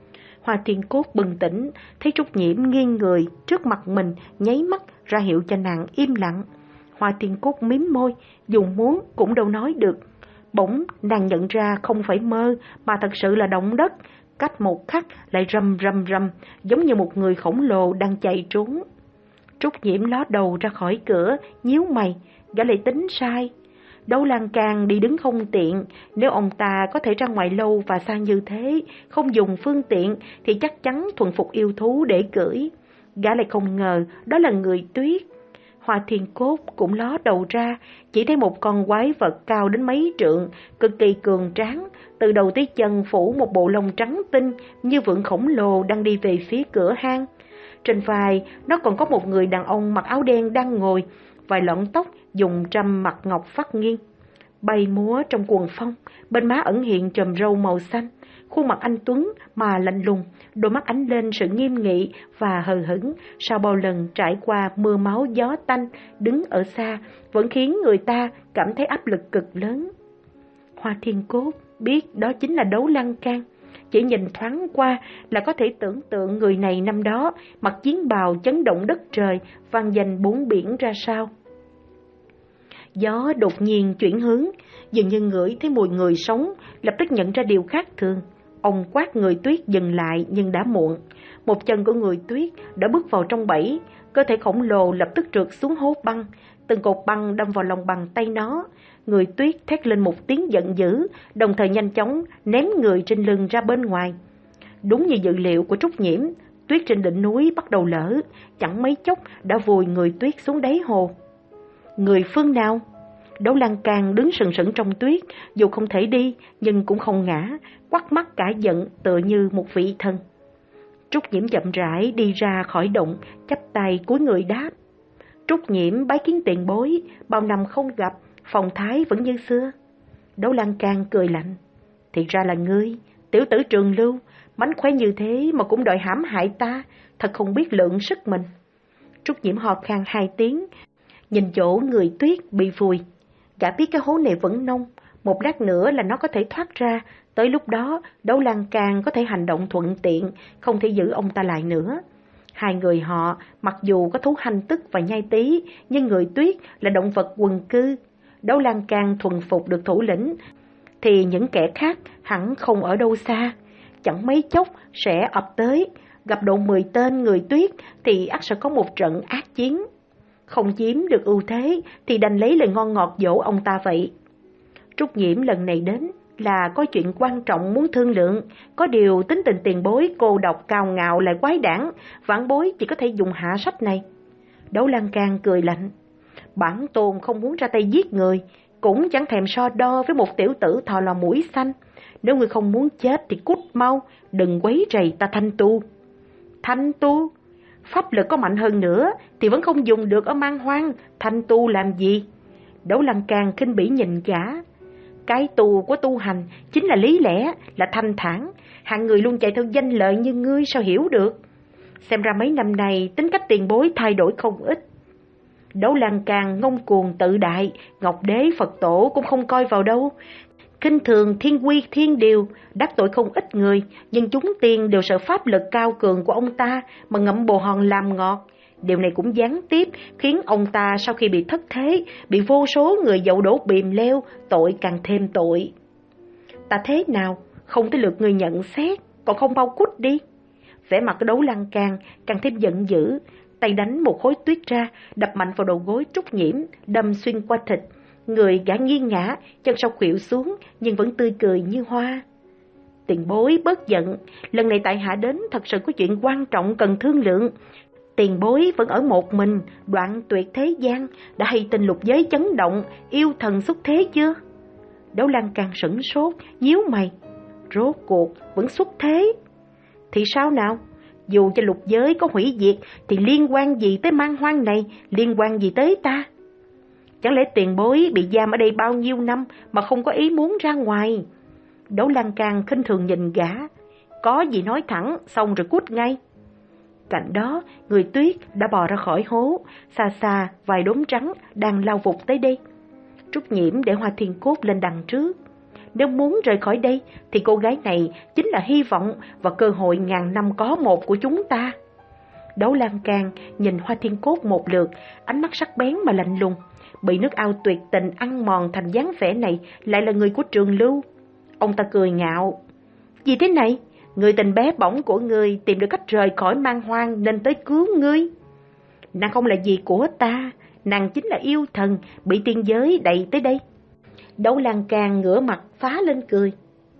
Hoa Thiên Cốt bừng tỉnh, thấy Trúc Nhiễm nghiêng người trước mặt mình, nháy mắt ra hiệu cho nàng im lặng. Hoa Thiên Cốt mím môi, dùng muốn cũng đâu nói được. Bỗng nàng nhận ra không phải mơ mà thật sự là động đất. Cách một khắc lại rầm rầm rầm, giống như một người khổng lồ đang chạy trốn. Trúc Nhiễm ló đầu ra khỏi cửa, nhíu mày, gã lại tính sai. Đấu Lan Can đi đứng không tiện, nếu ông ta có thể ra ngoài lâu và xa như thế, không dùng phương tiện thì chắc chắn thuần phục yêu thú để cưỡi. Gã lại không ngờ đó là người tuyết. Hoa Thiên Cốt cũng ló đầu ra, chỉ thấy một con quái vật cao đến mấy trượng, cực kỳ cường tráng, từ đầu tới chân phủ một bộ lông trắng tinh như vượn khổng lồ đang đi về phía cửa hang. Trên vai nó còn có một người đàn ông mặc áo đen đang ngồi, vài lọn tóc dùng trăm mặt ngọc phát nghiêng, bay múa trong cuồng phong, bên má ẩn hiện chòm râu màu xanh. Khuôn mặt anh tuấn mà lạnh lùng, đôi mắt ánh lên sự nghiêm nghị và hờ hững sau bao lần trải qua mưa máu gió tanh, đứng ở xa vẫn khiến người ta cảm thấy áp lực cực lớn. Hoa Thiên Cốt biết đó chính là Đấu Lan Can, chỉ nhìn thoáng qua là có thể tưởng tượng người này năm đó mặc chiến bào chấn động đất trời, vang danh bốn biển ra sao. Gió đột nhiên chuyển hướng, dường như ngửi thấy mùi người sống, lập tức nhận ra điều khác thường. Ông quát người tuyết dừng lại nhưng đã muộn. Một chân của người tuyết đã bước vào trong bẫy, cơ thể khổng lồ lập tức trượt xuống hố băng, từng cột băng đâm vào lòng bàn tay nó. Người tuyết thét lên một tiếng giận dữ, đồng thời nhanh chóng ném người trên lưng ra bên ngoài. Đúng như dự liệu của Trúc Nhiễm, tuyết trên đỉnh núi bắt đầu lở, chẳng mấy chốc đã vùi người tuyết xuống đáy hồ. Người phương nào? Đấu Lan Can đứng sừng sững trong tuyết, dù không thể đi nhưng cũng không ngã, quắt mắt cả giận tựa như một vị thần. Trúc Nhiễm chậm rãi đi ra khỏi động, chắp tay cúi người đáp. Trúc Nhiễm bái kiến tiền bối, bao năm không gặp, phong thái vẫn như xưa. Đấu Lan Can cười lạnh. Thì ra là ngươi, tiểu tử Trường Lưu, mánh khóe như thế mà cũng đòi hãm hại ta, thật không biết lượng sức mình. Trúc Nhiễm ho khan hai tiếng, nhìn chỗ người tuyết bị vùi. Gã biết cái hố này vẫn nông, một lát nữa là nó có thể thoát ra, tới lúc đó Đấu Lan Can có thể hành động thuận tiện, không thể giữ ông ta lại nữa. Hai người họ mặc dù có thú hành tức và nhai tí, nhưng người tuyết là động vật quần cư. Đấu Lan Can thuần phục được thủ lĩnh, thì những kẻ khác hẳn không ở đâu xa, chẳng mấy chốc sẽ ập tới. Gặp độ mười tên người tuyết thì ắt sẽ có một trận ác chiến. Không chiếm được ưu thế thì đành lấy lời ngon ngọt dỗ ông ta vậy. Trúc Nhiễm lần này đến là có chuyện quan trọng muốn thương lượng, có điều tính tình tiền bối cô độc cao ngạo lại quái đản, vãn bối chỉ có thể dùng hạ sách này. Đấu Lan Can cười lạnh. Bản tôn không muốn ra tay giết người, cũng chẳng thèm so đo với một tiểu tử thò lò mũi xanh. Nếu người không muốn chết thì cút mau, đừng quấy rầy ta thanh tu. Thanh tu? Pháp lực có mạnh hơn nữa thì vẫn không dùng được ở Man Hoang, thanh tu làm gì? Đấu Lăng Càng khinh bỉ nhìn gã. Cái tu của tu hành chính là lý lẽ, là thanh thản. Hạng người luôn chạy theo danh lợi như ngươi sao hiểu được? Xem ra mấy năm này tính cách tiền bối thay đổi không ít. Đấu Lăng Càng ngông cuồng tự đại, Ngọc Đế Phật Tổ cũng không coi vào đâu. Kinh thường thiên quy thiên điều, đắc tội không ít người, nhưng chúng tiên đều sợ pháp lực cao cường của ông ta mà ngậm bồ hòn làm ngọt. Điều này cũng gián tiếp khiến ông ta sau khi bị thất thế, bị vô số người dậu đổ bìm leo, tội càng thêm tội. Ta thế nào, không tới lượt người nhận xét, còn không bao cút đi. Vẻ mặt Đấu Lăng Càng càng thêm giận dữ, tay đánh một khối tuyết ra, đập mạnh vào đầu gối Trúc Nhiễm, đâm xuyên qua thịt. Người gã nghiêng ngã, chân sau khuỵu xuống, nhưng vẫn tươi cười như hoa. Tiền bối bớt giận, lần này tại hạ đến thật sự có chuyện quan trọng cần thương lượng. Tiền bối vẫn ở một mình, đoạn tuyệt thế gian, đã hay tin lục giới chấn động, yêu thần xuất thế chưa? Đấu Lăng Càng sửng sốt, nhíu mày. Rốt cuộc vẫn xuất thế. Thì sao nào? Dù cho lục giới có hủy diệt thì liên quan gì tới Man Hoang này, liên quan gì tới ta? Chẳng lẽ tiền bối bị giam ở đây bao nhiêu năm mà không có ý muốn ra ngoài? Đấu Lăng Càng khinh thường nhìn gã. Có gì nói thẳng, xong rồi cút ngay. Cạnh đó, người tuyết đã bò ra khỏi hố, xa xa vài đốm trắng đang lao vụt tới đây. Trúc Nhiễm để Hoa Thiên Cốt lên đằng trước. Nếu muốn rời khỏi đây thì cô gái này chính là hy vọng và cơ hội ngàn năm có một của chúng ta. Đấu Lăng Càng nhìn Hoa Thiên Cốt một lượt, ánh mắt sắc bén mà lạnh lùng. Bị nước ao tuyệt tình ăn mòn thành dáng vẻ này lại là người của Trường Lưu. Ông ta cười ngạo. Gì thế này? Người tình bé bỏng của ngươi tìm được cách rời khỏi Man Hoang nên tới cứu ngươi. Nàng không là gì của ta, nàng chính là yêu thần bị tiên giới đẩy tới đây. Đấu Lăng Càng ngửa mặt phá lên cười.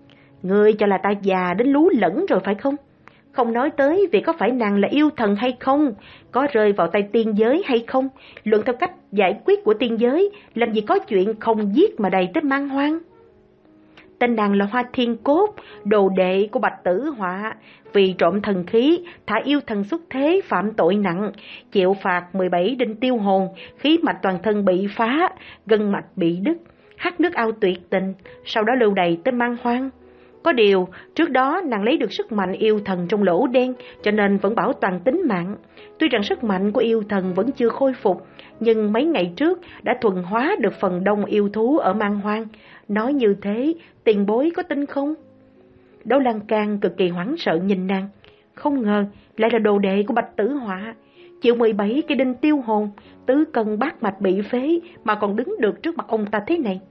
Ngươi cho là ta già đến lú lẫn rồi phải không? Không nói tới việc có phải nàng là yêu thần hay không, có rơi vào tay tiên giới hay không, luận theo cách giải quyết của tiên giới, làm gì có chuyện không giết mà đầy tới Man Hoang. Tên nàng là Hoa Thiên Cốt, đồ đệ của Bạch Tử Họa, vì trộm thần khí, thả yêu thần xuất thế phạm tội nặng, chịu phạt mười bảy đinh tiêu hồn, khí mạch toàn thân bị phá, gân mạch bị đứt, hắt nước ao tuyệt tình, sau đó lưu đày tới Man Hoang. Có điều, trước đó nàng lấy được sức mạnh yêu thần trong lỗ đen, cho nên vẫn bảo toàn tính mạng. Tuy rằng sức mạnh của yêu thần vẫn chưa khôi phục, nhưng mấy ngày trước đã thuần hóa được phần đông yêu thú ở Man Hoang. Nói như thế, tiền bối có tin không? Đấu Lăng Càng cực kỳ hoảng sợ nhìn nàng. Không ngờ, lại là đồ đệ của Bạch Tử Họa. Chịu mười bảy cái đinh tiêu hồn, tứ cân bát mạch bị phế mà còn đứng được trước mặt ông ta thế này.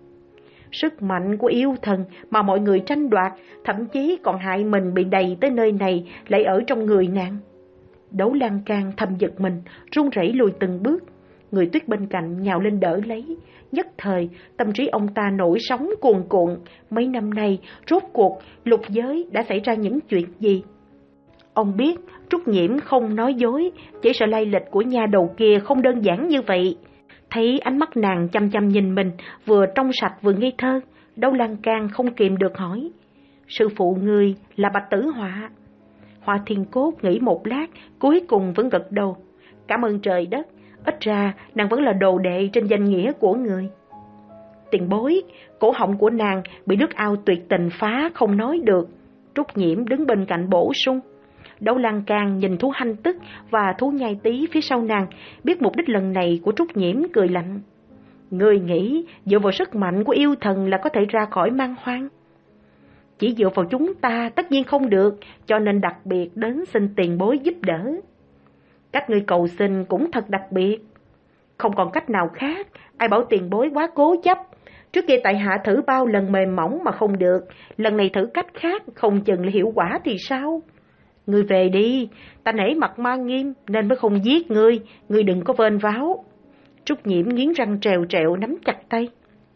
Sức mạnh của yêu thần mà mọi người tranh đoạt, thậm chí còn hại mình bị đầy tới nơi này lại ở trong người nàng. Đấu Lăng Càng thầm giật mình, run rẩy lùi từng bước. Người tuyết bên cạnh nhào lên đỡ lấy. Nhất thời, tâm trí ông ta nổi sóng cuồn cuộn. Mấy năm nay, rốt cuộc, lục giới đã xảy ra những chuyện gì? Ông biết, Trúc Nhiễm không nói dối, chỉ sợ lai lịch của nhà đầu kia không đơn giản như vậy. Thấy ánh mắt nàng chăm chăm nhìn mình, vừa trong sạch vừa ngây thơ, Đấu Lăng Càng không kìm được hỏi. Sư phụ người là Bạch Tử Họa. Hoa Thiên Cốt nghĩ một lát, cuối cùng vẫn gật đầu. Cảm ơn trời đất, ít ra nàng vẫn là đồ đệ trên danh nghĩa của người. Tiền bối, cổ họng của nàng bị nước ao tuyệt tình phá không nói được. Trúc Nhiễm đứng bên cạnh bổ sung. Đấu Lăng Càng nhìn thú hanh tức và thú nhai tí phía sau nàng, biết mục đích lần này của Trúc Nhiễm, cười lạnh. Người nghĩ dựa vào sức mạnh của yêu thần là có thể ra khỏi Man Hoang? Chỉ dựa vào chúng ta tất nhiên không được, cho nên đặc biệt đến xin tiền bối giúp đỡ. Cách người cầu xin cũng thật đặc biệt. Không còn cách nào khác, ai bảo tiền bối quá cố chấp. Trước kia tại hạ thử bao lần mềm mỏng mà không được, lần này thử cách khác, không chừng là hiệu quả thì sao? Ngươi về đi, ta nể mặt Ma Nghiêm nên mới không giết ngươi, ngươi đừng có vênh váo. Trúc Nhiễm nghiến răng trèo trẹo nắm chặt tay.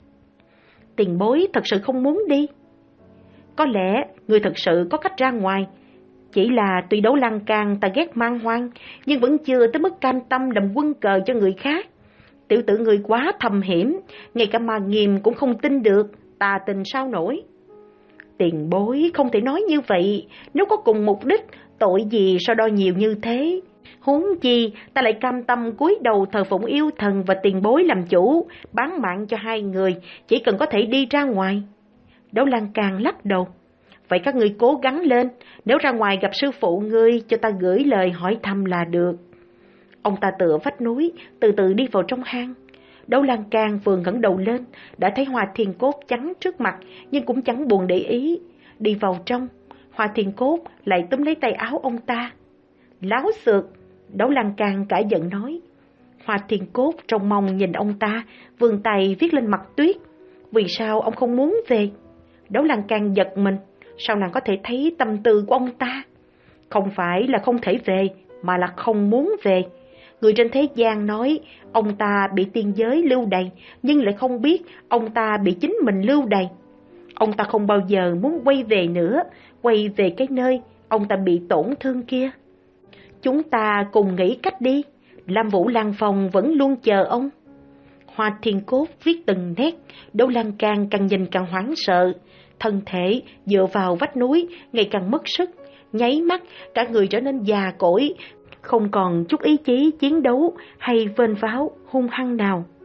Tiền bối thật sự không muốn đi. Có lẽ ngươi thật sự có cách ra ngoài. Chỉ là tuy Đấu Lăng Càng ta ghét Man Hoang, nhưng vẫn chưa tới mức cam tâm làm quân cờ cho người khác. Tiểu tử người quá thầm hiểm, ngay cả Ma Nghiêm cũng không tin được, ta tin sao nổi. Tiền bối không thể nói như vậy, nếu có cùng mục đích, tội gì so đo nhiều như thế. Huống chi, ta lại cam tâm cúi đầu thờ phụng yêu thần và tiền bối làm chủ, bán mạng cho hai người, chỉ cần có thể đi ra ngoài. Đấu Lan càng lắc đầu. Vậy các ngươi cố gắng lên, nếu ra ngoài gặp sư phụ ngươi, cho ta gửi lời hỏi thăm là được. Ông ta tựa vách núi, từ từ đi vào trong hang. Đấu Lan Can vừa ngẩng đầu lên, đã thấy Hoa Thiên Cốt chắn trước mặt, nhưng cũng chẳng buồn để ý. Đi vào trong, Hoa Thiên Cốt lại túm lấy tay áo ông ta. Láo xược, Đấu Lan Can cả giận nói. Hoa Thiên Cốt trông mong nhìn ông ta, vươn tay viết lên mặt tuyết. Vì sao ông không muốn về? Đấu Lan Can giật mình, sao nàng có thể thấy tâm tư của ông ta? Không phải là không thể về, mà là không muốn về. Người trên thế gian nói ông ta bị tiên giới lưu đày, nhưng lại không biết ông ta bị chính mình lưu đày. Ông ta không bao giờ muốn quay về nữa, quay về cái nơi ông ta bị tổn thương kia. Chúng ta cùng nghĩ cách đi, Lam Vũ Lan Phong vẫn luôn chờ ông. Hoa Thiên Cốt viết từng nét, Đấu Lan Can càng nhìn càng hoảng sợ. Thân thể dựa vào vách núi ngày càng mất sức, nháy mắt cả người trở nên già cỗi, không còn chút ý chí chiến đấu hay vênh váo hung hăng nào.